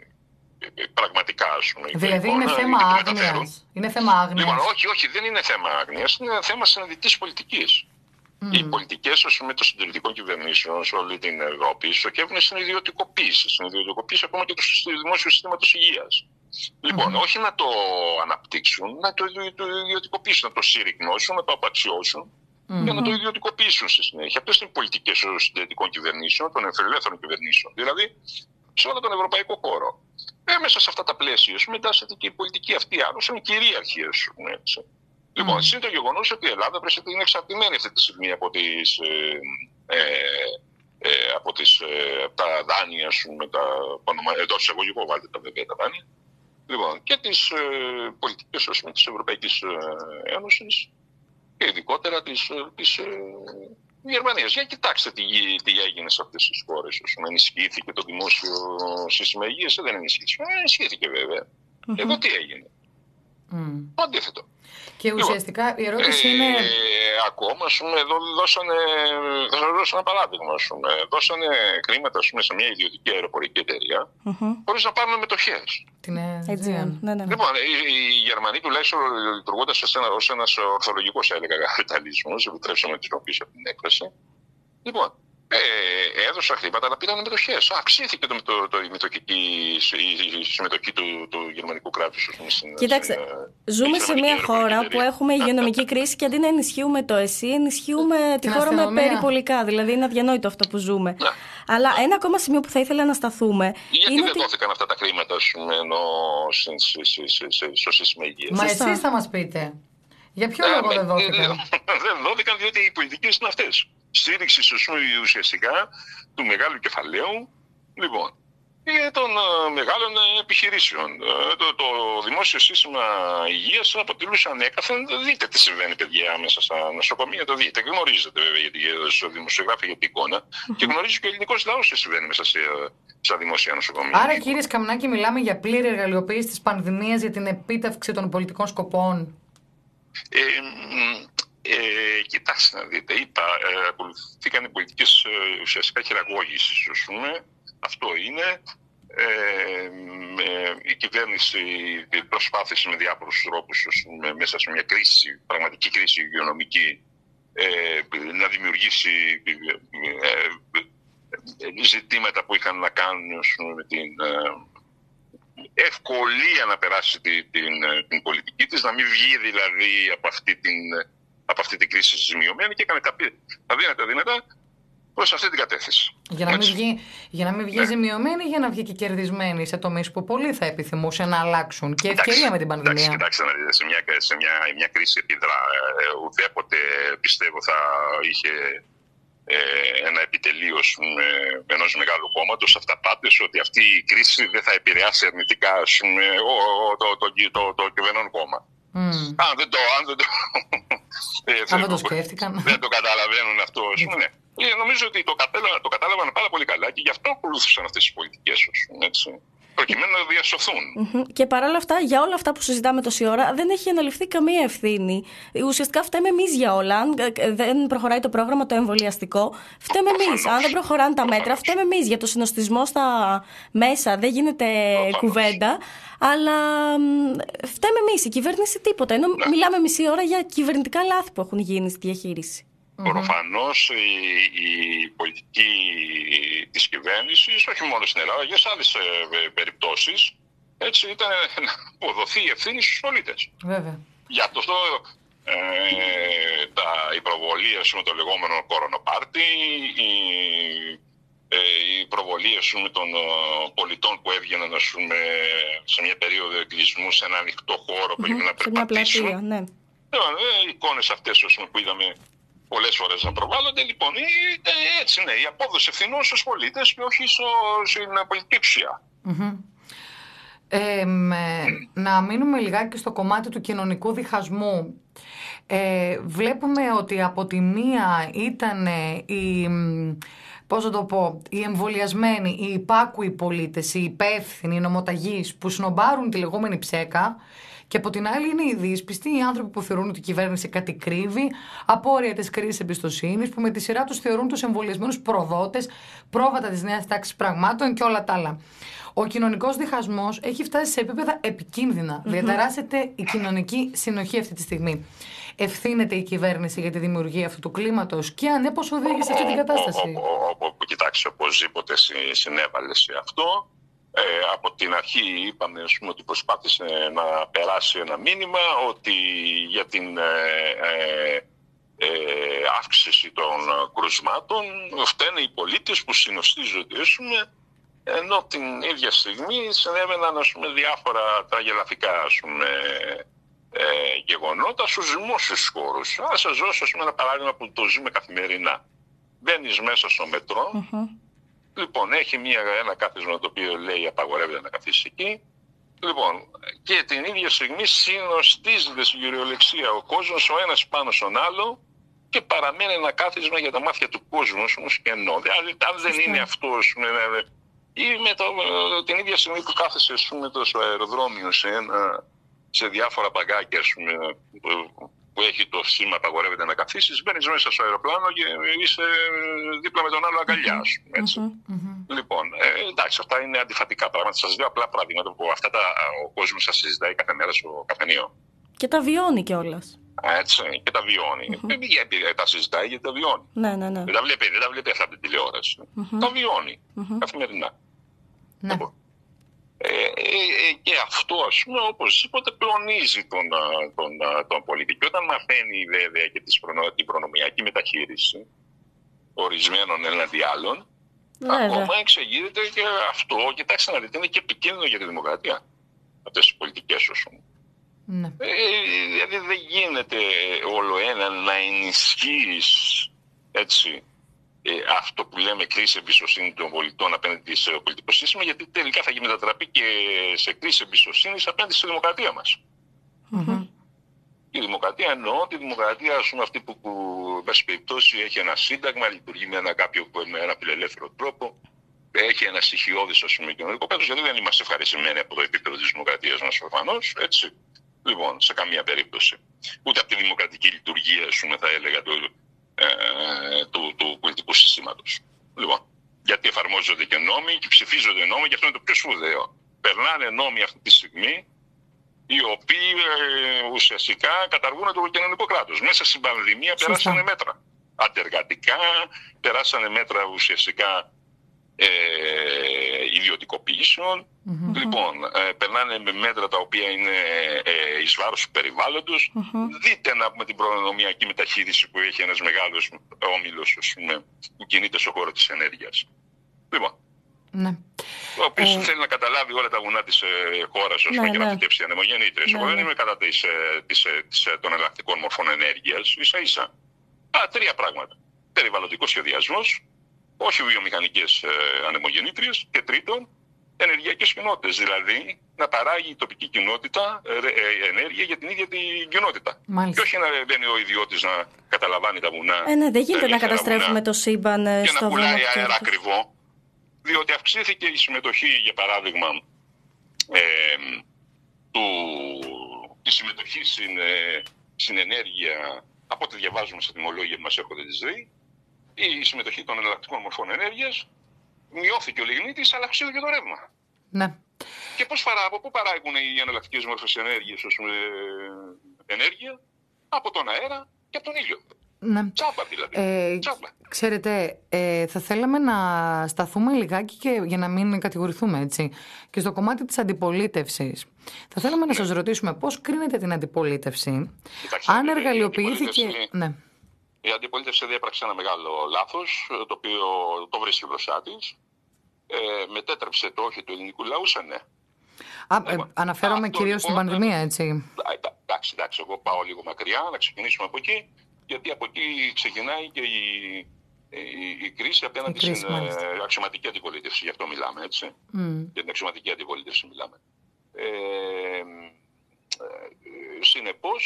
ε, πραγματικά, ας πούμε. Δηλαδή εικόνα, είναι θέμα και το μεταφέρουν. άγνοιας. Είναι θέμα άγνοιας. Λοιπόν, όχι, όχι, δεν είναι θέμα άγνοιας, είναι θέμα συναντητής πολιτικής. Mm. Οι πολιτικές, ας πούμε, των συντηρητικών κυβερνήσεων σε όλη την Ευρώπη στοχεύουν στην ιδιωτικοποίηση, στην ιδιωτικοποίηση ακόμα και του δημόσιου συστήματος υγείας. Λοιπόν, mm-hmm. όχι να το αναπτύξουν, να το, το ιδιωτικοποιήσουν, να το συρρυκνώσουν, να το απαξιώσουν mm-hmm. και να το ιδιωτικοποιήσουν στη συνέχεια. Αυτές είναι οι πολιτικές των συντηρητικών κυβερνήσεων, των ελεύθερων κυβερνήσεων, δηλαδή σε όλο τον ευρωπαϊκό χώρο. Ε, μέσα σε αυτά τα πλαίσια, μετάσσεται και η πολιτική αυτή άλλως, είναι κυρίαρχη, ας πούμε, έτσι. Mm. Λοιπόν, είναι το γεγονός ότι η Ελλάδα βρίσκεται, είναι εξαρτημένη αυτή τη στιγμή από, τις, ε, ε, από, τις, ε, από τα δάνεια, ας πούμε, τα, εντός εισαγωγικών βάλτε τα βέβαια τα δάνεια, λοιπόν, και τις ε, πολιτικές, ας πούμε, της Ευρωπαϊκής Ένωσης και ειδικότερα της, της ε, Γερμανίας. Για κοιτάξτε τι, τι έγινε σε αυτές τις χώρες. Ας πούμε, ενισχύθηκε το δημόσιο σύστημα υγείας, δεν ενισχύθηκε. Ε, ενισχύθηκε βέβαια. Mm-hmm. Εδώ τι έγινε? Mm. Το αντίθετο. Και ουσιαστικά η ερώτηση ε, είναι. Ακόμα, ας πούμε, εδώ δώσανε. Θα σας δώσω ένα παράδειγμα. Ας πούμε, δώσανε χρήματα, ας πούμε, σε μια ιδιωτική αεροπορική εταιρεία, mm-hmm. χωρίς να πάρουν μετοχές. Την Aegean. Ναι, ναι. Λοιπόν, οι, οι Γερμανοί τουλάχιστον λειτουργώντας ως ένας ορθολογικός, έλεγα, καπιταλισμός, επιτρέψτε με τη χρησιμοποιήσω αυτή την έκφραση. Λοιπόν, ε, έδωσαν χρήματα, αλλά πήραν μετοχές. Αυξήθηκε το, το, το, το, η συμμετοχή του, του γερμανικού κράτους. Στην, Κοίταξε, στην, ζούμε σε μια χώρα εταιρεία. Που έχουμε υγειονομική κρίση και αντί να ενισχύουμε το ΕΣΥ, ενισχύουμε τη χώρα με περιπολικά. Δηλαδή είναι αδιανόητο αυτό που ζούμε. Ναι. Αλλά ένα ακόμα σημείο που θα ήθελα να σταθούμε. Γιατί είναι δεν ότι... δόθηκαν αυτά τα χρήματα στο σύστημα υγείας? Μα εσείς θα μας πείτε. Για ποιο λόγο δεν δόθηκαν? Δεν δόθηκαν διότι οι πολιτικές είναι αυτές. Στήριξη ουσιαστικά του μεγάλου κεφαλαίου, λοιπόν, και των uh, μεγάλων επιχειρήσεων. Uh, το, το δημόσιο σύστημα υγείας αποτελούσε ανέκαθεν. Δείτε τι συμβαίνει, παιδιά, μέσα στα νοσοκομεία. Το δείτε. Γνωρίζετε, βέβαια, γιατί στο δημοσιογράφο για την εικόνα. Και γνωρίζει και ο ελληνικός λαός τι συμβαίνει μέσα σε, στα δημόσια νοσοκομεία. Άρα, κύριε Σκαμνάκη, μιλάμε για πλήρη εργαλειοποίηση της πανδημίας για την επίτευξη των πολιτικών σκοπών. Ε, Ε, κοιτάξτε να δείτε, είπα, ε, ακολουθήκαν οι πολιτικές ε, ουσιαστικά χειραγώγησης, ας πούμε. Αυτό είναι. Ε, ε, η κυβέρνηση προσπάθησε με διάφορους τρόπους, ας πούμε, μέσα σε μια κρίση, πραγματική κρίση υγειονομική, ε, να δημιουργήσει ε, ε, ζητήματα που είχαν να κάνουν, ας πούμε, με την ε, ευκολία να περάσει την, την, την πολιτική της, να μην βγει δηλαδή από αυτή την από αυτή την κρίση ζημιωμένη και έκανε τα, τα δύνατα δύνατα προς αυτή την κατεύθυνση. Για να μην βγει, για να μην βγει ναι. ζημιωμένη, για να βγει και κερδισμένη σε τομείς που πολλοί θα επιθυμούσαν να αλλάξουν. Και ευκαιρία εντάξει, με την πανδημία. Εντάξει, κοιτάξτε να δείτε, σε μια, σε μια, μια κρίση επίδρα, ε, ουδέποτε πιστεύω θα είχε ε, ένα επιτελείο ε, ενός μεγάλου κόμματος αυταπάτες ότι αυτή η κρίση δεν θα επηρεάσει αρνητικά πούμε, ο, το, το, το, το, το κυβερνών κόμμα. Mm. Αν δεν το, αν δεν το, αν δεν το σκέφτηκαν. Δεν το καταλαβαίνουν αυτό. Ναι. νομίζω ότι το, κατέλα, το κατάλαβαν πάρα πολύ καλά και γι' αυτό ακολούθησαν αυτές τις πολιτικές, έτσι, προκειμένου να διασωθούν. Mm-hmm. Και παρόλα αυτά, για όλα αυτά που συζητάμε τόση ώρα, δεν έχει αναλυφθεί καμία ευθύνη. Ουσιαστικά φταίμε εμείς για όλα. Αν δεν προχωράει το πρόγραμμα το εμβολιαστικό, φταίμε εμείς. Αν δεν προχωράνε τα μέτρα, φταίμε εμείς. Για το συνοστισμό στα μέσα δεν γίνεται Προφανώς. κουβέντα. Αλλά φταίμε εμείς. Η κυβέρνηση τίποτα. Ενώ ναι. μιλάμε μισή ώρα για κυβερνητικά λάθη που έχουν γίνει στη διαχείριση. Προφανώς η, η πολιτική της κυβέρνησης, όχι μόνο στην Ελλάδα, και σε άλλες ε, περιπτώσεις, έτσι, ήταν να αποδοθεί η ευθύνη στους πολίτες. Βέβαια. Για το αυτό ε, τα, η προβολή, ας πούμε, το λεγόμενο κορονοπάρτι, η, ε, η προβολή, ας πούμε, των πολιτών που έβγαιναν, ας πούμε, σε μια περίοδο εγκλεισμού σε ένα ανοιχτό χώρο που έγινε να περπατήσουν. Πλατεία, ναι. Οι εικόνες αυτές, ας πούμε, που είδαμε πολλές φορές να προβάλλονται, λοιπόν, έτσι είναι, η απόδοση ευθυνών στους πολίτες και όχι στο, στην πολιτική εξουσία. Mm-hmm. Ε, με, να μείνουμε λιγάκι στο κομμάτι του κοινωνικού διχασμού. Ε, βλέπουμε ότι από τη μία ήταν οι, πώς θα το πω, οι εμβολιασμένοι, οι υπάκουοι πολίτες, οι υπεύθυνοι, οι νομοταγείς που σνομπάρουν τη λεγόμενη ψέκα. Και από την άλλη είναι οι δύσπιστοι, οι άνθρωποι που θεωρούν ότι η κυβέρνηση κάτι κρύβει, απόρρια της κρίσης εμπιστοσύνης, που με τη σειρά τους θεωρούν τους εμβολιασμένους προδότες, πρόβατα της νέας τάξης πραγμάτων και όλα τα άλλα. Ο κοινωνικός διχασμός έχει φτάσει σε επίπεδα επικίνδυνα. Mm-hmm. Διαταράσσεται η κοινωνική συνοχή αυτή τη στιγμή. Ευθύνεται η κυβέρνηση για τη δημιουργία αυτού του κλίματος και αν ναι, πώς οδήγησε σε αυτή την κατάσταση? Κοιτάξτε, οπωσδήποτε συνέβαλε σε αυτό. Ε, από την αρχή είπαμε, ας πούμε, ότι προσπάθησε να περάσει ένα μήνυμα ότι για την ε, ε, ε, αύξηση των κρουσμάτων φταίνε οι πολίτες που συνοστίζονται, ας πούμε, ενώ την ίδια στιγμή συνέβαιναν, ας πούμε, διάφορα τραγελαφικά, ας πούμε, ε, γεγονότα στους δημόσιους χώρους. Ας σας δώσω, ας πούμε, ένα παράδειγμα που το ζούμε καθημερινά. Μπαίνεις μέσα στο μετρό. Mm-hmm. Λοιπόν, έχει μια, ένα κάθισμα το οποίο λέει απαγορεύεται να καθίσει εκεί. Λοιπόν, και την ίδια στιγμή συνοστίζεται στην κυριολεξία ο κόσμος ο ένας πάνω στον άλλο και παραμένει ένα κάθισμα για τα μάτια του κόσμου όμως κενό. Δηλαδή, αν δεν είναι αυτό, ή με το, την ίδια στιγμή που κάθεσαι, ας πούμε, στο αεροδρόμιο σε, ένα, σε διάφορα παγκάκια, ας πούμε, που έχει το σήμα απαγορεύεται να καθίσεις, μπαίνεις μέσα στο αεροπλάνο και είσαι δίπλα με τον άλλο αγκαλιά, ας πούμε, έτσι. Mm-hmm. Λοιπόν, ε, εντάξει, αυτά είναι αντιφατικά πράγματα. Σας λέω απλά παραδείγματα που αυτά τα, ο κόσμος τα συζητάει κάθε μέρα στο καφενείο. Και τα βιώνει κιόλας. Έτσι, και τα βιώνει. Mm-hmm. Γιατί τα συζητάει, γιατί τα βιώνει. Ναι, ναι, ναι. Δεν τα βλέπει, δεν τα βλέπει αυτά την τηλεόραση. Mm-hmm. Τα βιώνει mm-hmm. καθημερινά. Ναι. Λοιπόν, Ε, ε, και αυτό, ας πούμε, οπωσδήποτε πλονίζει τον, τον, τον πολίτη. Και όταν μαθαίνει βέβαια και την προνομιακή μεταχείριση ορισμένων έναντι άλλων, βέβαια, ακόμα εξεγείρεται και αυτό. Κοιτάξτε να δείτε, είναι και επικίνδυνο για τη δημοκρατία αυτές οι πολιτικές, ας πούμε. Ναι. Ε, δηλαδή δεν γίνεται όλο ένα να ενισχύεις, έτσι, Ε, αυτό που λέμε κρίση εμπιστοσύνη των πολιτών απέναντι στο πολιτικό σύστημα, γιατί τελικά θα γίνει μετατραπεί και σε κρίση εμπιστοσύνη απέναντι στη δημοκρατία μας. Mm-hmm. Η δημοκρατία εννοώ τη δημοκρατία, ας πούμε, αυτή που, που εν περιπτώσει έχει ένα σύνταγμα, λειτουργεί με ένα κάποιο με ένα φιλελεύθερο τρόπο, έχει ένα στοιχειώδης, ας πούμε, κοινωνικό κράτος, γιατί δεν είμαστε ευχαριστημένοι από το επίπεδο της δημοκρατίας μας προφανώς, έτσι. Λοιπόν, σε καμία περίπτωση. Ούτε από τη δημοκρατική λειτουργία, ας πούμε, θα έλεγα, το, Ε, του, του πολιτικού συστήματος. Λοιπόν, γιατί εφαρμόζονται και νόμοι και ψηφίζονται νόμοι, και αυτό είναι το πιο σπουδαίο. Περνάνε νόμοι αυτή τη στιγμή, οι οποίοι ε, ουσιαστικά καταργούν το κοινωνικό κράτος. Μέσα στην πανδημία Σωστά. περάσανε μέτρα αντεργατικά, περάσανε μέτρα ουσιαστικά ε, ιδιωτικοποιήσεων. Mm-hmm. Λοιπόν, ε, περνάνε με μέτρα τα οποία είναι ε, εις βάρος του περιβάλλοντος. Mm-hmm. Δείτε να πούμε την προνομιακή μεταχείριση που έχει ένας μεγάλος όμιλος, ας πούμε, που κινείται στον χώρο της ενέργειας. Λοιπόν, ναι. ο οποίος ε... θέλει να καταλάβει όλα τα βουνά της ε, χώρας, ας πούμε, ναι, και ναι. να φυτέψει ανεμογεννήτριες. Ναι, Εγώ ναι. δεν είμαι κατά της, της, της, των εναλλακτικών μορφών ενέργειας, ίσα ίσα. Α, τρία πράγματα. Περιβαλλοντικός σχεδιασμός, όχι βιομηχανικές ε, ανεμογεννήτριες, και τρίτον, ενεργειακές κοινότητες. Δηλαδή να παράγει η τοπική κοινότητα ε, ενέργεια για την ίδια την κοινότητα. Μάλιστα. Και όχι να μπαίνει ο ιδιώτης να καταλαμβάνει τα βουνά. Ε, ναι, δεν γίνεται να καταστρέφουμε το σύμπαν ε, και στο να πουλάει δρόμο αέρα ακριβό. Διότι αυξήθηκε η συμμετοχή, για παράδειγμα, ε, του, τη συμμετοχή στην, ε, στην ενέργεια, από ό,τι διαβάζουμε στα τιμολόγια που μας έρχονται της ΔΕΗ, η συμμετοχή των εναλλακτικών μορφών ενέργειας μειώθηκε ο λιγνίτης, αλλά αυξήθηκε το ρεύμα. Ναι. Και πώς παρά, από πού παράγουν οι εναλλακτικές μορφές ενέργειας, ε, ενέργεια? Από τον αέρα και από τον ήλιο. Ναι. Τσάμπα δηλαδή. Ε, Τσάμπα. Ξέρετε, ε, θα θέλαμε να σταθούμε λιγάκι και για να μην κατηγορηθούμε, έτσι. Και στο κομμάτι της αντιπολίτευσης. Θα θέλαμε να σας ρωτήσουμε πώς κρίνετε την αντιπολίτευση. Κοιτάξτε, αν η εργαλειοποιήθηκε. αντιπολίτευση- Ναι. Η αντιπολίτευση διέπραξε ένα μεγάλο λάθος, το οποίο το βρίσκει μπροστά της. Ε, μετέτρεψε το όχι του ελληνικού λαού σε ναι. Α, ε, αναφέρομαι Αυτό, κυρίως στην λοιπόν, πανδημία, έτσι. Εντάξει, εντάξει, εγώ πάω λίγο μακριά, να ξεκινήσουμε από εκεί, γιατί από εκεί ξεκινάει και η, η, η κρίση απέναντι Η κρίση, στην μάλιστα. ε, αξιωματική αντιπολίτευση. Γι' αυτό μιλάμε, έτσι. Mm. Για την αξιωματική αντιπολίτευση μιλάμε. Ε, ε, συνεπώς,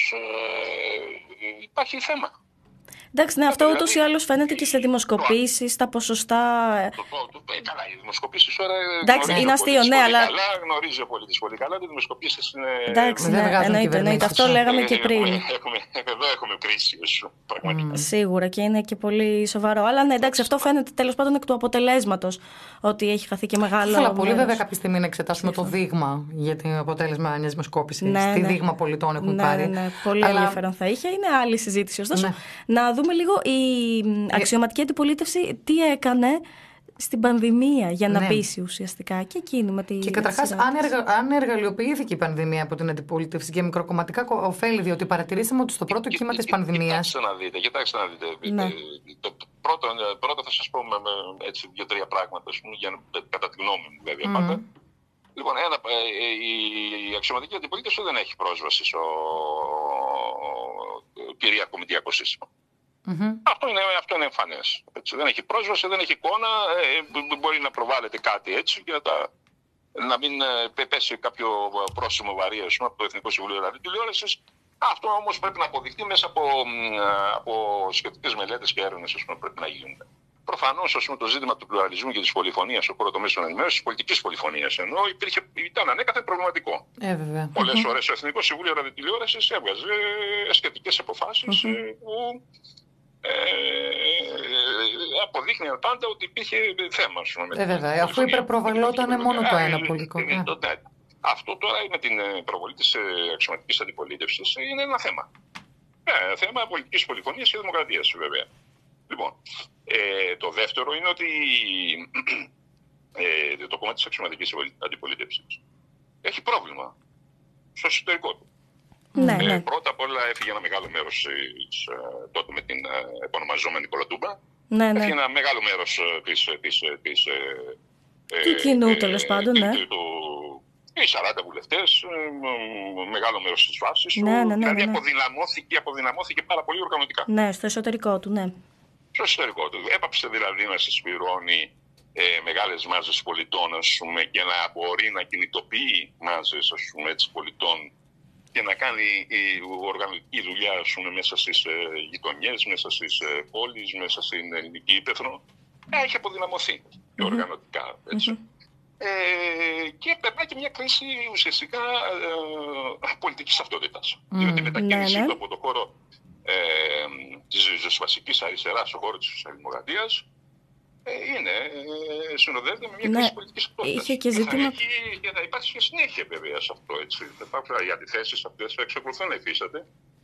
ε, υπάρχει θέμα. Εντάξει, ναι, αυτό Δηλαδή, ούτως ή άλλως φαίνεται και σε δημοσκοπήσεις, τα ποσοστά. Το, το, το, ε, καλά, οι δημοσκοπήσεις τώρα. Εντάξει, γνωρίζει είναι ο αστείο, πολίτης ναι, πολύ αλλά- Καλά, γνωρίζει ο πολίτης πολύ καλά. Οι δημοσκοπήσεις είναι. Εντάξει, δεν ναι, βγάζουν εννοείται, εννοείται. κυβερνήσεις. Αυτό λέγαμε και Ε, πριν. Έχουμε, έχουμε, εδώ έχουμε κρίση, όσο, πραγματικά. Σίγουρα και είναι και πολύ σοβαρό. Αλλά ναι, εντάξει, αυτό φαίνεται τέλος πάντων εκ του αποτελέσματος ότι έχει χαθεί και μεγάλο. Ήθελα πολύ μέρος. βέβαια κάποια στιγμή να εξετάσουμε το δείγμα για το αποτέλεσμα μιας δημοσκόπησης. Ναι, Τι ναι. δείγμα πολιτών έχουν Ναι, πάρει. ναι, ναι. Πολύ Αλλά- ενδιαφέρον θα είχε. Είναι άλλη συζήτηση. Ωστόσο, Ναι. να δούμε λίγο η αξιωματική αντιπολίτευση τι έκανε στην πανδημία για να Ναι. πείσει ουσιαστικά. Και εκείνη με τη. Και καταρχάς, σειρά αν, της. εργα... αν εργαλειοποιήθηκε η πανδημία από την αντιπολίτευση και μικροκομματικά κο- ωφέλη, διότι παρατηρήσαμε ότι στο πρώτο κύμα της πανδημίας. Κοιτάξτε να δείτε, κοιτάξτε να δείτε. Ναι. Ε, Το, το πρώτο, ε, πρώτα θα σας πω με, με, έτσι, δύο-τρία πράγματα, ας πούμε, για, να- κατά τη γνώμη μου βέβαια πάντα. Λοιπόν, ένα, ε, ε, η, η αξιωματική αντιπολίτευση δεν έχει πρόσβαση στο κυρίαρχο μηντιακό σύστημα. Μμμ. Αυτό είναι, αυτό είναι εμφανές. Έτσι. Δεν έχει πρόσβαση, δεν έχει εικόνα, ε, μπο- μπορεί να προβάλλεται κάτι έτσι και να, τα, να μην ε, πέσει κάποιο πρόσημο βαρύ, ας πούμε, από το Εθνικό Συμβούλιο Ραδιοτηλεόρασης. Αυτό όμως πρέπει να αποδειχτεί μέσα από, μ, από σχετικές μελέτες και έρευνες, ας πούμε, πρέπει να γίνουν. Προφανώς, ας πούμε, το ζήτημα του πλουραλισμού και της πολυφωνίας στον χώρο των μέσων ενημέρωσης, της πολιτικής πολυφωνίας, ενώ υπήρχε, ήταν ανέκαθεν προβληματικό. Ε, βέβαια. Πολλές φορές το Εθνικό Συμβούλιο Ραδιοτηλεόρασης έβγαζε σχετικές αποφάσεις ε, που ε, αποδείχνει πάντα ότι υπήρχε θέμα. ας πούμε, με Ε, την βέβαια, αφού πολυφωνία. υπερπροβαλλόταν μόνο το ένα Ε, πολιτικό. ε, Ναι. τότε, Αυτό τώρα με την ε, προβολή της ε, αξιωματικής αντιπολίτευσης είναι ένα θέμα. Ε, θέμα πολιτικής πολυφωνίας και δημοκρατίας, βέβαια. Λοιπόν, ε, το δεύτερο είναι ότι ε, το κομμάτι της αξιωματικής αντιπολίτευσης έχει πρόβλημα στο εσωτερικό του. Ναι, Ε, ναι. πρώτα απ' όλα έφυγε ένα μεγάλο μέρος της, ε, τότε με την ε, επωνομαζόμενη Κολοτούμπα. Ναι, ναι. Έφυγε ένα μεγάλο μέρος ε, της, ε, της, ε, της, ε, ε, Του κοινού, ε, τέλος πάντων, του- ναι. του- του- οι σαράντα βουλευτές, ε, μ, μεγάλο μέρος της βάσης του. Ναι, ναι, ναι, Δηλαδή ναι, ναι. αποδυναμώθηκε, αποδυναμώθηκε πάρα πολύ οργανωτικά. Ναι, στο εσωτερικό του, ναι. Στο εσωτερικό του. Έπαψε δηλαδή να συσπηρώνει ε, μεγάλες μάζες πολιτών, ας πούμε, και να μπορεί να κινητοποιεί μάζες, ας πούμε, έτσι, πολιτών και να κάνει η οργανωτική δουλειά, ας πούμε, μέσα στις ε, γειτονιές, μέσα στις ε, πόλεις, μέσα στην ελληνική ύπαιθρο. Ε, έχει αποδυναμωθεί και οργανωτικά, έτσι. Ε, και περνάει και μια κρίση ουσιαστικά ε, πολιτικής ταυτότητας. Διότι η μετακίνησή ναι, ναι. του από το χώρο ε, της ριζοσπαστικής αριστεράς στον χώρο της σοσιαλδημοκρατίας ε, είναι, ε, συνοδεύεται με μια Ναι, κρίση πολιτικής ταυτότητας. είχε και ζητήμα- θα, έχει, και θα υπάρξει και συνέχεια βέβαια σε αυτό. Έτσι. Θα υπάρχουν οι αντιθέσεις αυτές θα εξακολουθούν να υφίσταται.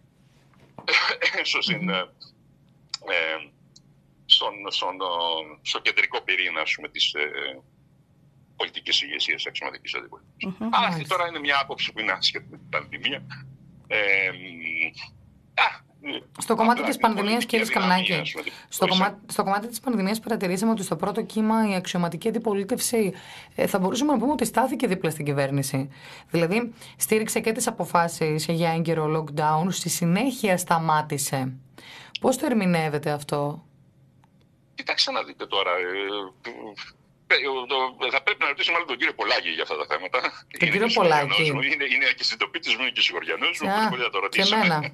Ίσως είναι ε, στον, στον, στο κεντρικό πυρήνα, ας πούμε, της ε, πολιτικής ηγεσίας της αξιωματικής αντιπολίτευσης. Αλλά αυτή τώρα είναι μια άποψη που είναι άσχετη με την πανδημία. Ε, α, Στο κομμάτι απλά της την πανδημίας, πολιτική κύριε αδυναμία, Σκαμνάκη, ας πούμε, την στο, βοήθησε. κομμάτι, στο κομμάτι της πανδημίας παρατηρήσαμε ότι στο πρώτο κύμα η αξιωματική αντιπολίτευση ε, θα μπορούσαμε να πούμε ότι στάθηκε δίπλα στην κυβέρνηση. Δηλαδή, στήριξε και τις αποφάσεις για έγκαιρο lockdown, στη συνέχεια σταμάτησε. Πώς το ερμηνεύετε αυτό? Κοιτάξτε να δείτε τώρα. Ε, θα πρέπει να ρωτήσω μάλλον τον κύριο Πολάκη για αυτά τα θέματα. Τον κύριο Πολάκη. Είναι, είναι και συντοπίτης μου και συγχωριανός μου. Α, μπορεί να το ρωτήσω. Και εμένα.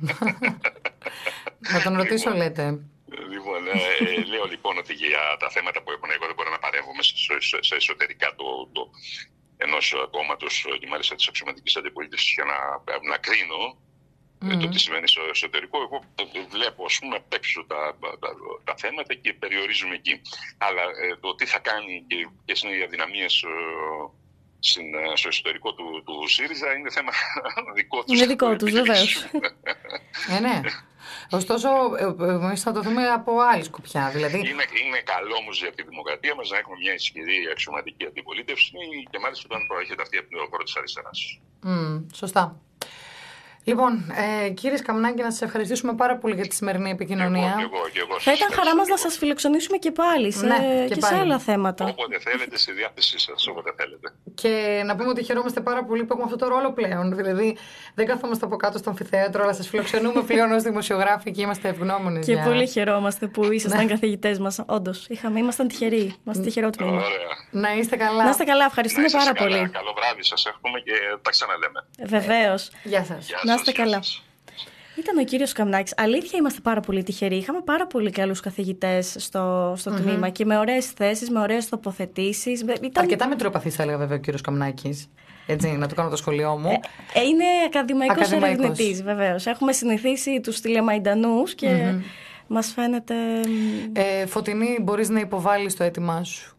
Να τον ρωτήσω, Λοιπόν, λέτε. Λοιπόν, ε, λέω λοιπόν ότι για τα θέματα που έχουν, εγώ δεν μπορώ να παρέμβω μέσα σε εσωτερικά το, το, ενός κόμματος και μάλιστα της αξιωματικής αντιπολίτευσης για να, να κρίνω mm. το τι σημαίνει στο εσωτερικό. Εγώ βλέπω, ας πούμε, απ' έξω τα, τα, τα θέματα και περιορίζουμε εκεί. Αλλά ε, το τι θα κάνει και ποιες είναι οι αδυναμίες ε, στο εσωτερικό του, του ΣΥΡΙΖΑ είναι θέμα δικό τους. Είναι δικό τους, βεβαίως. Ε, ναι. Ωστόσο, εμείς θα το δούμε από άλλη σκοπιά. Δηλαδή... Είναι, είναι καλό όμως για τη δημοκρατία μας να έχουμε μια ισχυρή αξιωματική αντιπολίτευση και μάλιστα όταν προέρχεται αυτή από την χώρα της αριστεράς. Mm, σωστά. Λοιπόν, ε, κύριε Σκαμνάκη, να σας ευχαριστήσουμε πάρα πολύ για τη σημερινή επικοινωνία. Και εγώ, και εγώ, θα ήταν χαρά μας να σας φιλοξενήσουμε και πάλι σε, ναι, και, και πάλι. σε άλλα θέματα. Όποτε θέλετε, στη διάθεσή σας, όποτε θέλετε. Και να πούμε ότι χαιρόμαστε πάρα πολύ που έχουμε αυτό το ρόλο πλέον. Δηλαδή, δεν καθόμαστε από κάτω στο αμφιθέατρο, αλλά σας φιλοξενούμε πλέον ως δημοσιογράφοι και είμαστε ευγνώμονες. Και για... πολύ χαιρόμαστε που ήσασταν καθηγητές μας. Όντως, είχαμε, ήμασταν τυχεροί. Είμαστε τυχερό τμήμα. Να είστε καλά. Να είστε καλά, ευχαριστούμε να πάρα καλά. πολύ. Καλό βράδυ σας εύχομαι και τα ξαναλέμε. Βεβαίως. Γεια σας. Να είστε καλά. Ήταν ο κύριος Σκαμνάκης. Αλήθεια, είμαστε πάρα πολύ τυχεροί. Είχαμε πάρα πολύ καλούς καθηγητές στο, στο mm-hmm. τμήμα και με ωραίες θέσεις, με ωραίες τοποθετήσεις. Ήταν... Αρκετά μετριοπαθής, θα έλεγα βέβαια ο κύριος Σκαμνάκης. Έτσι, να το κάνω το σχολείο μου. Ε, είναι ακαδημαϊκός ερευνητής, βεβαίως. Έχουμε συνηθίσει τους τηλεμαϊντανούς και mm-hmm. μας φαίνεται. Ε, Φωτεινή, μπορείς να υποβάλεις το αίτημά σου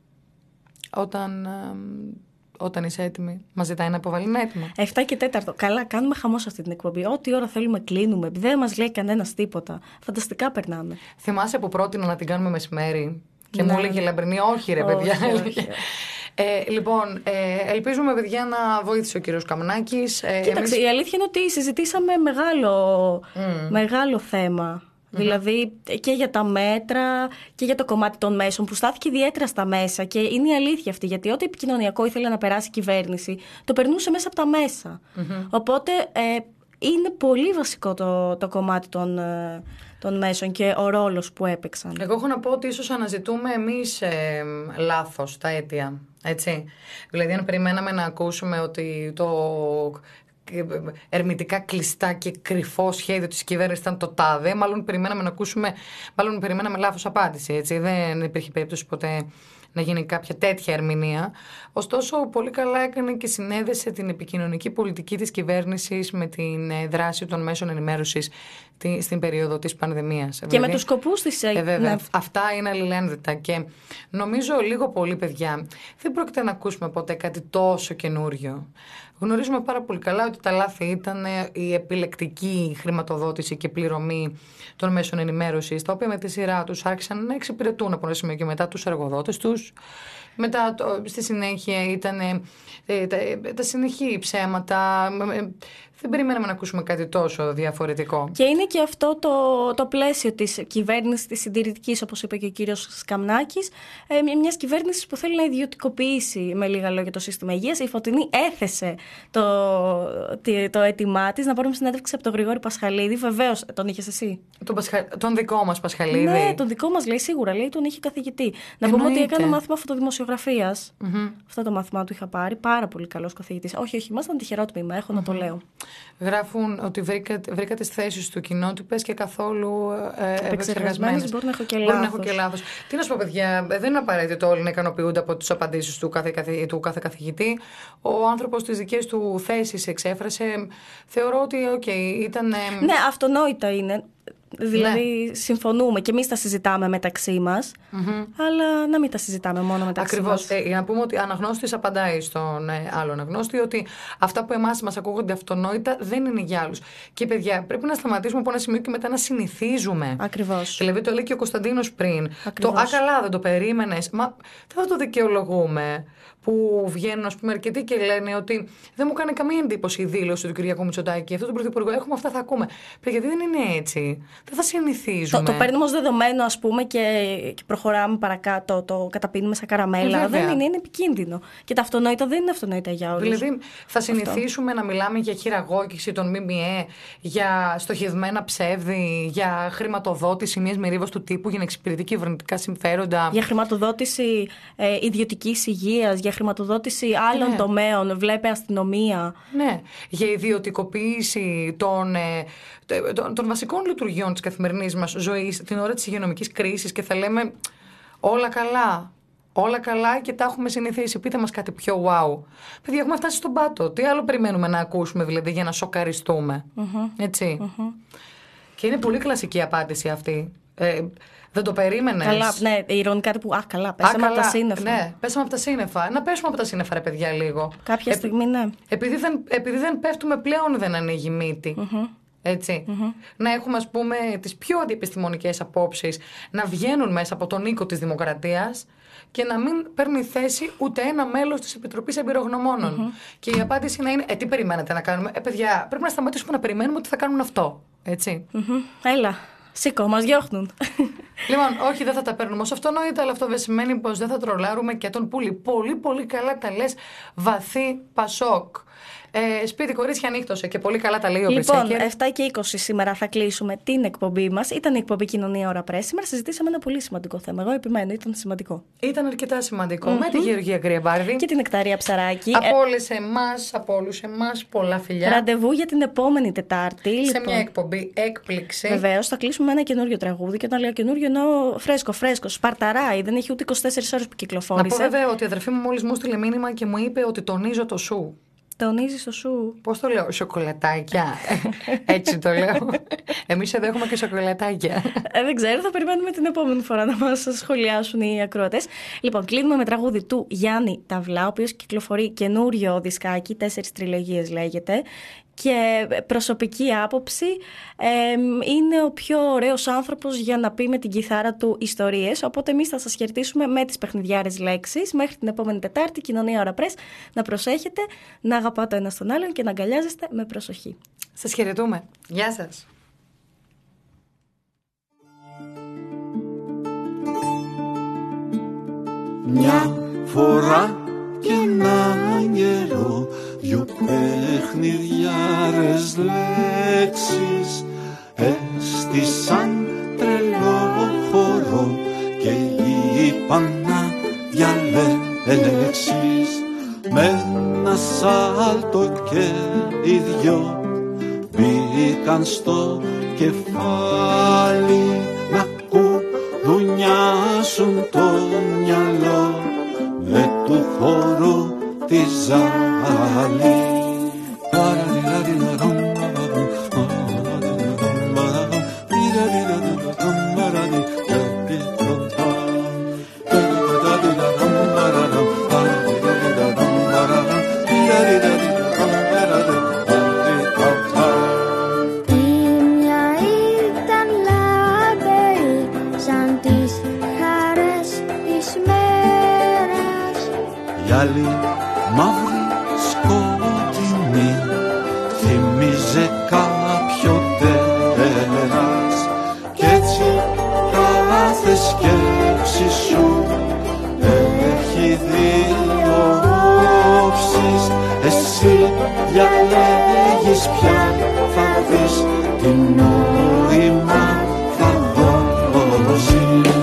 όταν. Ε, Όταν είσαι έτοιμη, μας ζητάει να υποβάλει ένα αίτημα. εφτά και τέταρτο. Καλά, κάνουμε χαμό σε αυτή την εκπομπή. Ό,τι ώρα θέλουμε, κλείνουμε. Δεν μας λέει κανένας τίποτα. Φανταστικά περνάμε. Θυμάσαι που πρότεινα να την κάνουμε μεσημέρι και ναι. μου έλεγε η Λαμπρινή, όχι ρε παιδιά. Όχι, όχι, όχι. Ε, λοιπόν, ε, ελπίζουμε παιδιά να βοήθησε ο κύριος Καμνάκης. Ε, Κοίταξε, εμείς... η αλήθεια είναι ότι συζητήσαμε μεγάλο, mm. μεγάλο θέμα. Mm-hmm. Δηλαδή και για τα μέτρα και για το κομμάτι των μέσων που στάθηκε ιδιαίτερα στα μέσα και είναι η αλήθεια αυτή, γιατί ό,τι επικοινωνιακό ήθελε να περάσει η κυβέρνηση το περνούσε μέσα από τα μέσα. Mm-hmm. Οπότε ε, είναι πολύ βασικό το, το κομμάτι των, ε, των μέσων και ο ρόλος που έπαιξαν. Εγώ έχω να πω ότι ίσως αναζητούμε εμείς ε, λάθος τα αίτια, έτσι. Δηλαδή αν περιμέναμε να ακούσουμε ότι το... ερμητικά κλειστά και κρυφό σχέδιο της κυβέρνησης ήταν το τάδε, μάλλον περιμέναμε να ακούσουμε, μάλλον περιμέναμε λάθος απάντηση, έτσι. Δεν υπήρχε περίπτωση ποτέ να γίνει κάποια τέτοια ερμηνεία. Ωστόσο, πολύ καλά έκανε και συνέδεσε την επικοινωνική πολιτική της κυβέρνησης με την δράση των μέσων ενημέρωσης στην περίοδο της πανδημίας. Και δηλαδή, με τους σκοπούς της. Ε, βέβαια, ναι. Αυτά είναι αλληλένδετα και νομίζω λίγο πολύ, παιδιά, δεν πρόκειται να ακούσουμε ποτέ κάτι τόσο καινούριο. Γνωρίζουμε πάρα πολύ καλά ότι τα λάθη ήταν η επιλεκτική χρηματοδότηση και πληρωμή των μέσων ενημέρωσης, τα οποία με τη σειρά τους άρχισαν να εξυπηρετούν από ένα σημείο και μετά τους εργοδότες τους. Μετά, το, στη συνέχεια, ήταν ε, τα, τα συνεχή ψέματα. Ε, δεν περιμέναμε να ακούσουμε κάτι τόσο διαφορετικό. Και είναι και αυτό το, το πλαίσιο της κυβέρνησης της συντηρητικής, όπως είπε και ο κύριος Σκαμνάκης, ε, μιας κυβέρνησης που θέλει να ιδιωτικοποιήσει, με λίγα λόγια, το σύστημα υγείας. Η Φωτεινή έθεσε το, το, το αίτημά της να πάρουμε συνέντευξη από τον Γρηγόρη Πασχαλίδη. Βεβαίως, τον είχες εσύ. Τον, Πασχα... τον δικό μας Πασχαλίδη. Ναι, τον δικό μας, λέει, σίγουρα. Λέει, τον είχε καθηγητή. Να Εννοείται. πούμε ότι έκανε μάθημα φωτοδημοσιογραφίας. Mm-hmm. Αυτό το μάθημα του είχα πάρει. Πάρα πολύ καλός καθηγητής. Όχι, όχι, ήμασταν τυχερό τμήμα. Έχω mm-hmm. να το λέω. Γράφουν ότι βρήκατε, βρήκατε τις θέσεις του κοινότυπες και καθόλου ε, επεξεργασμένες. Μπορεί να έχω και λάθος. Μπορεί να έχω και λάθος. Τι να σου πω, παιδιά, δεν είναι απαραίτητο όλοι να ικανοποιούνται από τις απαντήσεις του κάθε, του κάθε καθηγητή. Ο άνθρωπος τις δικές του θέσεις εξέφρασε. Θεωρώ ότι, οκ, okay, ήταν. Ε... Ναι, αυτονόητα είναι. Δηλαδή, ναι. συμφωνούμε και εμείς τα συζητάμε μεταξύ μας, mm-hmm. αλλά να μην τα συζητάμε μόνο μεταξύ Ακριβώς. μας. Ακριβώς. Ε, για να πούμε ότι ο αναγνώστης απαντάει στον ε, άλλο αναγνώστη ότι αυτά που εμάς μας ακούγονται αυτονόητα δεν είναι για άλλους. Και παιδιά, πρέπει να σταματήσουμε από ένα σημείο και μετά να συνηθίζουμε. Ακριβώς. Δηλαδή, το λέει και ο Κωνσταντίνος πριν. Ακριβώς. Το «Α, καλά, δεν το περίμενες». Μα δεν θα το δικαιολογούμε. Που βγαίνουν, ας πούμε, αρκετοί και λένε ότι δεν μου κάνει καμία εντύπωση η δήλωση του Κυριάκου Μητσοτάκη. Αυτό το πρωθυπουργό, έχουμε αυτά, θα ακούμε. Παιδιά, δεν είναι έτσι. δεν θα συνηθίζουμε. Το, το παίρνουμε ως δεδομένο, ας πούμε, και, και προχωράμε παρακάτω, το καταπίνουμε σαν καραμέλα. Ε, δεν είναι, είναι επικίνδυνο. Και τα αυτονόητα δεν είναι αυτονόητα για όλους. Δηλαδή, θα συνηθίσουμε Αυτό. να μιλάμε για χειραγώγηση των ΜΜΕ, για στοχευμένα ψεύδη, για χρηματοδότηση μιας μερίδας του τύπου για να εξυπηρετεί κυβερνητικά συμφέροντα. Για χρηματοδότηση ε, ιδιωτικής υγείας, για χρηματοδότηση άλλων ναι. τομέων, βλέπε αστυνομία. Ναι, για ιδιωτικοποίηση των, ε, των, των βασικών λειτουργιών της καθημερινής μας ζωής την ώρα της υγειονομικής κρίσης και θα λέμε όλα καλά. Όλα καλά και τα έχουμε συνηθίσει. Πείτε μας κάτι πιο wow. Παιδιά, έχουμε φτάσει στον πάτο. Τι άλλο περιμένουμε να ακούσουμε, δηλαδή, για να σοκαριστούμε. Mm-hmm. Έτσι. Mm-hmm. Και είναι πολύ κλασική απάντηση αυτή. Ε, δεν το περίμενες. Καλά, ναι, ηρωνικά που. Α, καλά, πέσαμε από τα σύννεφα. Ναι, πέσαμε από τα σύννεφα. Να πέσουμε από τα σύννεφα, ρε παιδιά, λίγο. Κάποια ε, στιγμή, ναι. Επειδή δεν, επειδή δεν πέφτουμε πλέον, δεν ανοίγει μύτη. Mm-hmm. Έτσι. Mm-hmm. Να έχουμε, ας πούμε, τις πιο αντιεπιστημονικές απόψεις να βγαίνουν μέσα από τον οίκο της δημοκρατίας και να μην παίρνει θέση ούτε ένα μέλος της Επιτροπής Εμπειρογνωμόνων. Mm-hmm. Και η απάντηση να είναι: Ε, τι περιμένετε να κάνουμε? Ε, παιδιά, πρέπει να σταματήσουμε να περιμένουμε ότι θα κάνουν αυτό. Έτσι. Mm-hmm. Έλα. Σήκω, μας διώχνουν. Λοιπόν, όχι, δεν θα τα παίρνουμε ως αυτονόητα, αλλά αυτό δεν σημαίνει πως δεν θα τρολάρουμε και τον Πούλη. Πολύ, πολύ καλά τα λες, βαθύ Πασόκ. Ε, σπίτι κορίτσια νύχτωσε και πολύ καλά τα λέει ο Λοιπόν, Μπρισέκερ. εφτά και είκοσι σήμερα θα κλείσουμε την εκπομπή μας. Ήταν η εκπομπή Κοινωνία Ώρα Πρέσ. Σήμερα συζητήσαμε ένα πολύ σημαντικό θέμα. Εγώ επιμένω, ήταν σημαντικό. Ήταν αρκετά σημαντικό. Mm-hmm. Με τη Γεωργία Γκριαμπάρδη και την Νεκταρία Ψαράκη. Από όλες εμάς, από όλους εμάς, πολλά φιλιά. Ραντεβού για την επόμενη Τετάρτη. Σε λοιπόν, μια εκπομπή έκπληξη. Βεβαίως, θα κλείσουμε με ένα καινούριο τραγούδι. Και όταν λέω καινούριο, εννοώ φρέσκο, φρέσκο. Σπαρταράει. Δεν έχει ούτε είκοσι ώρες που κυκλοφόρησε. Να πω βέβαια ότι η αδερφή μου μόλις μου στείλε μήνυμα και μου είπε ότι τονίζω το σου. Τονίζεις το σου. Πώς το λέω, σοκολατάκια. Έτσι το λέω. Εμείς εδώ έχουμε και σοκολατάκια. Ε, δεν ξέρω, θα περιμένουμε την επόμενη φορά να μας σχολιάσουν οι ακροατές. Λοιπόν, κλείνουμε με τραγούδι του Γιάννη Ταυλά, ο οποίος κυκλοφορεί καινούριο δισκάκι, τέσσερις τριλογίες λέγεται. Και προσωπική άποψη, ε, είναι ο πιο ωραίος άνθρωπος για να πει με την κιθάρα του ιστορίες. Οπότε εμείς θα σας χαιρετήσουμε με τις παιχνιδιάρες λέξεις. Μέχρι την επόμενη Τετάρτη, Κοινωνία Ώρα Πρέσ. Να προσέχετε, να αγαπάτε ένα τον άλλον και να αγκαλιάζεστε με προσοχή. Σας χαιρετούμε. Γεια σας. Μια φορά και έναν καιρό δυο παιχνιδιάρες λέξεις έστησαν τρελό χώρο και είπαν να διαλέξεις με ένα σάλτο και οι δυο μπήκαν στο κεφάλι να κουδουνιάσουν το μυαλό με του χώρου τη ζάλη. Άλλη μαύρη σκοτεινή θυμίζε κάποιο τέρας κι έτσι κάθε σκέψη σου έχει δύο όψεις. Εσύ διαλέγεις ποια θα δεις, τι νόημα θα δώσεις.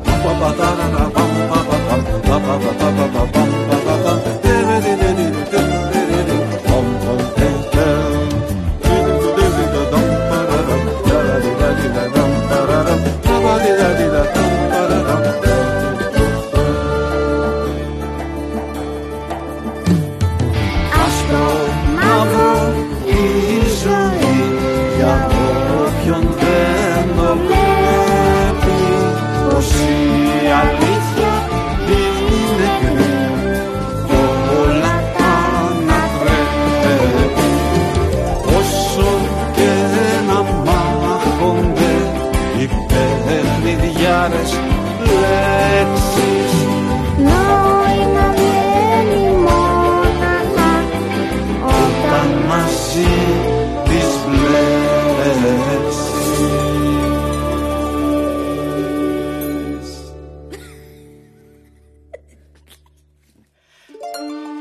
Άσπρο μαύρο η ζωή για όποιον δεν το βλέπει, πως η αλήθεια είναι γκρι, όλα τα να πρέπει. Όσο και να μάχονται οι παιχνιδιάρες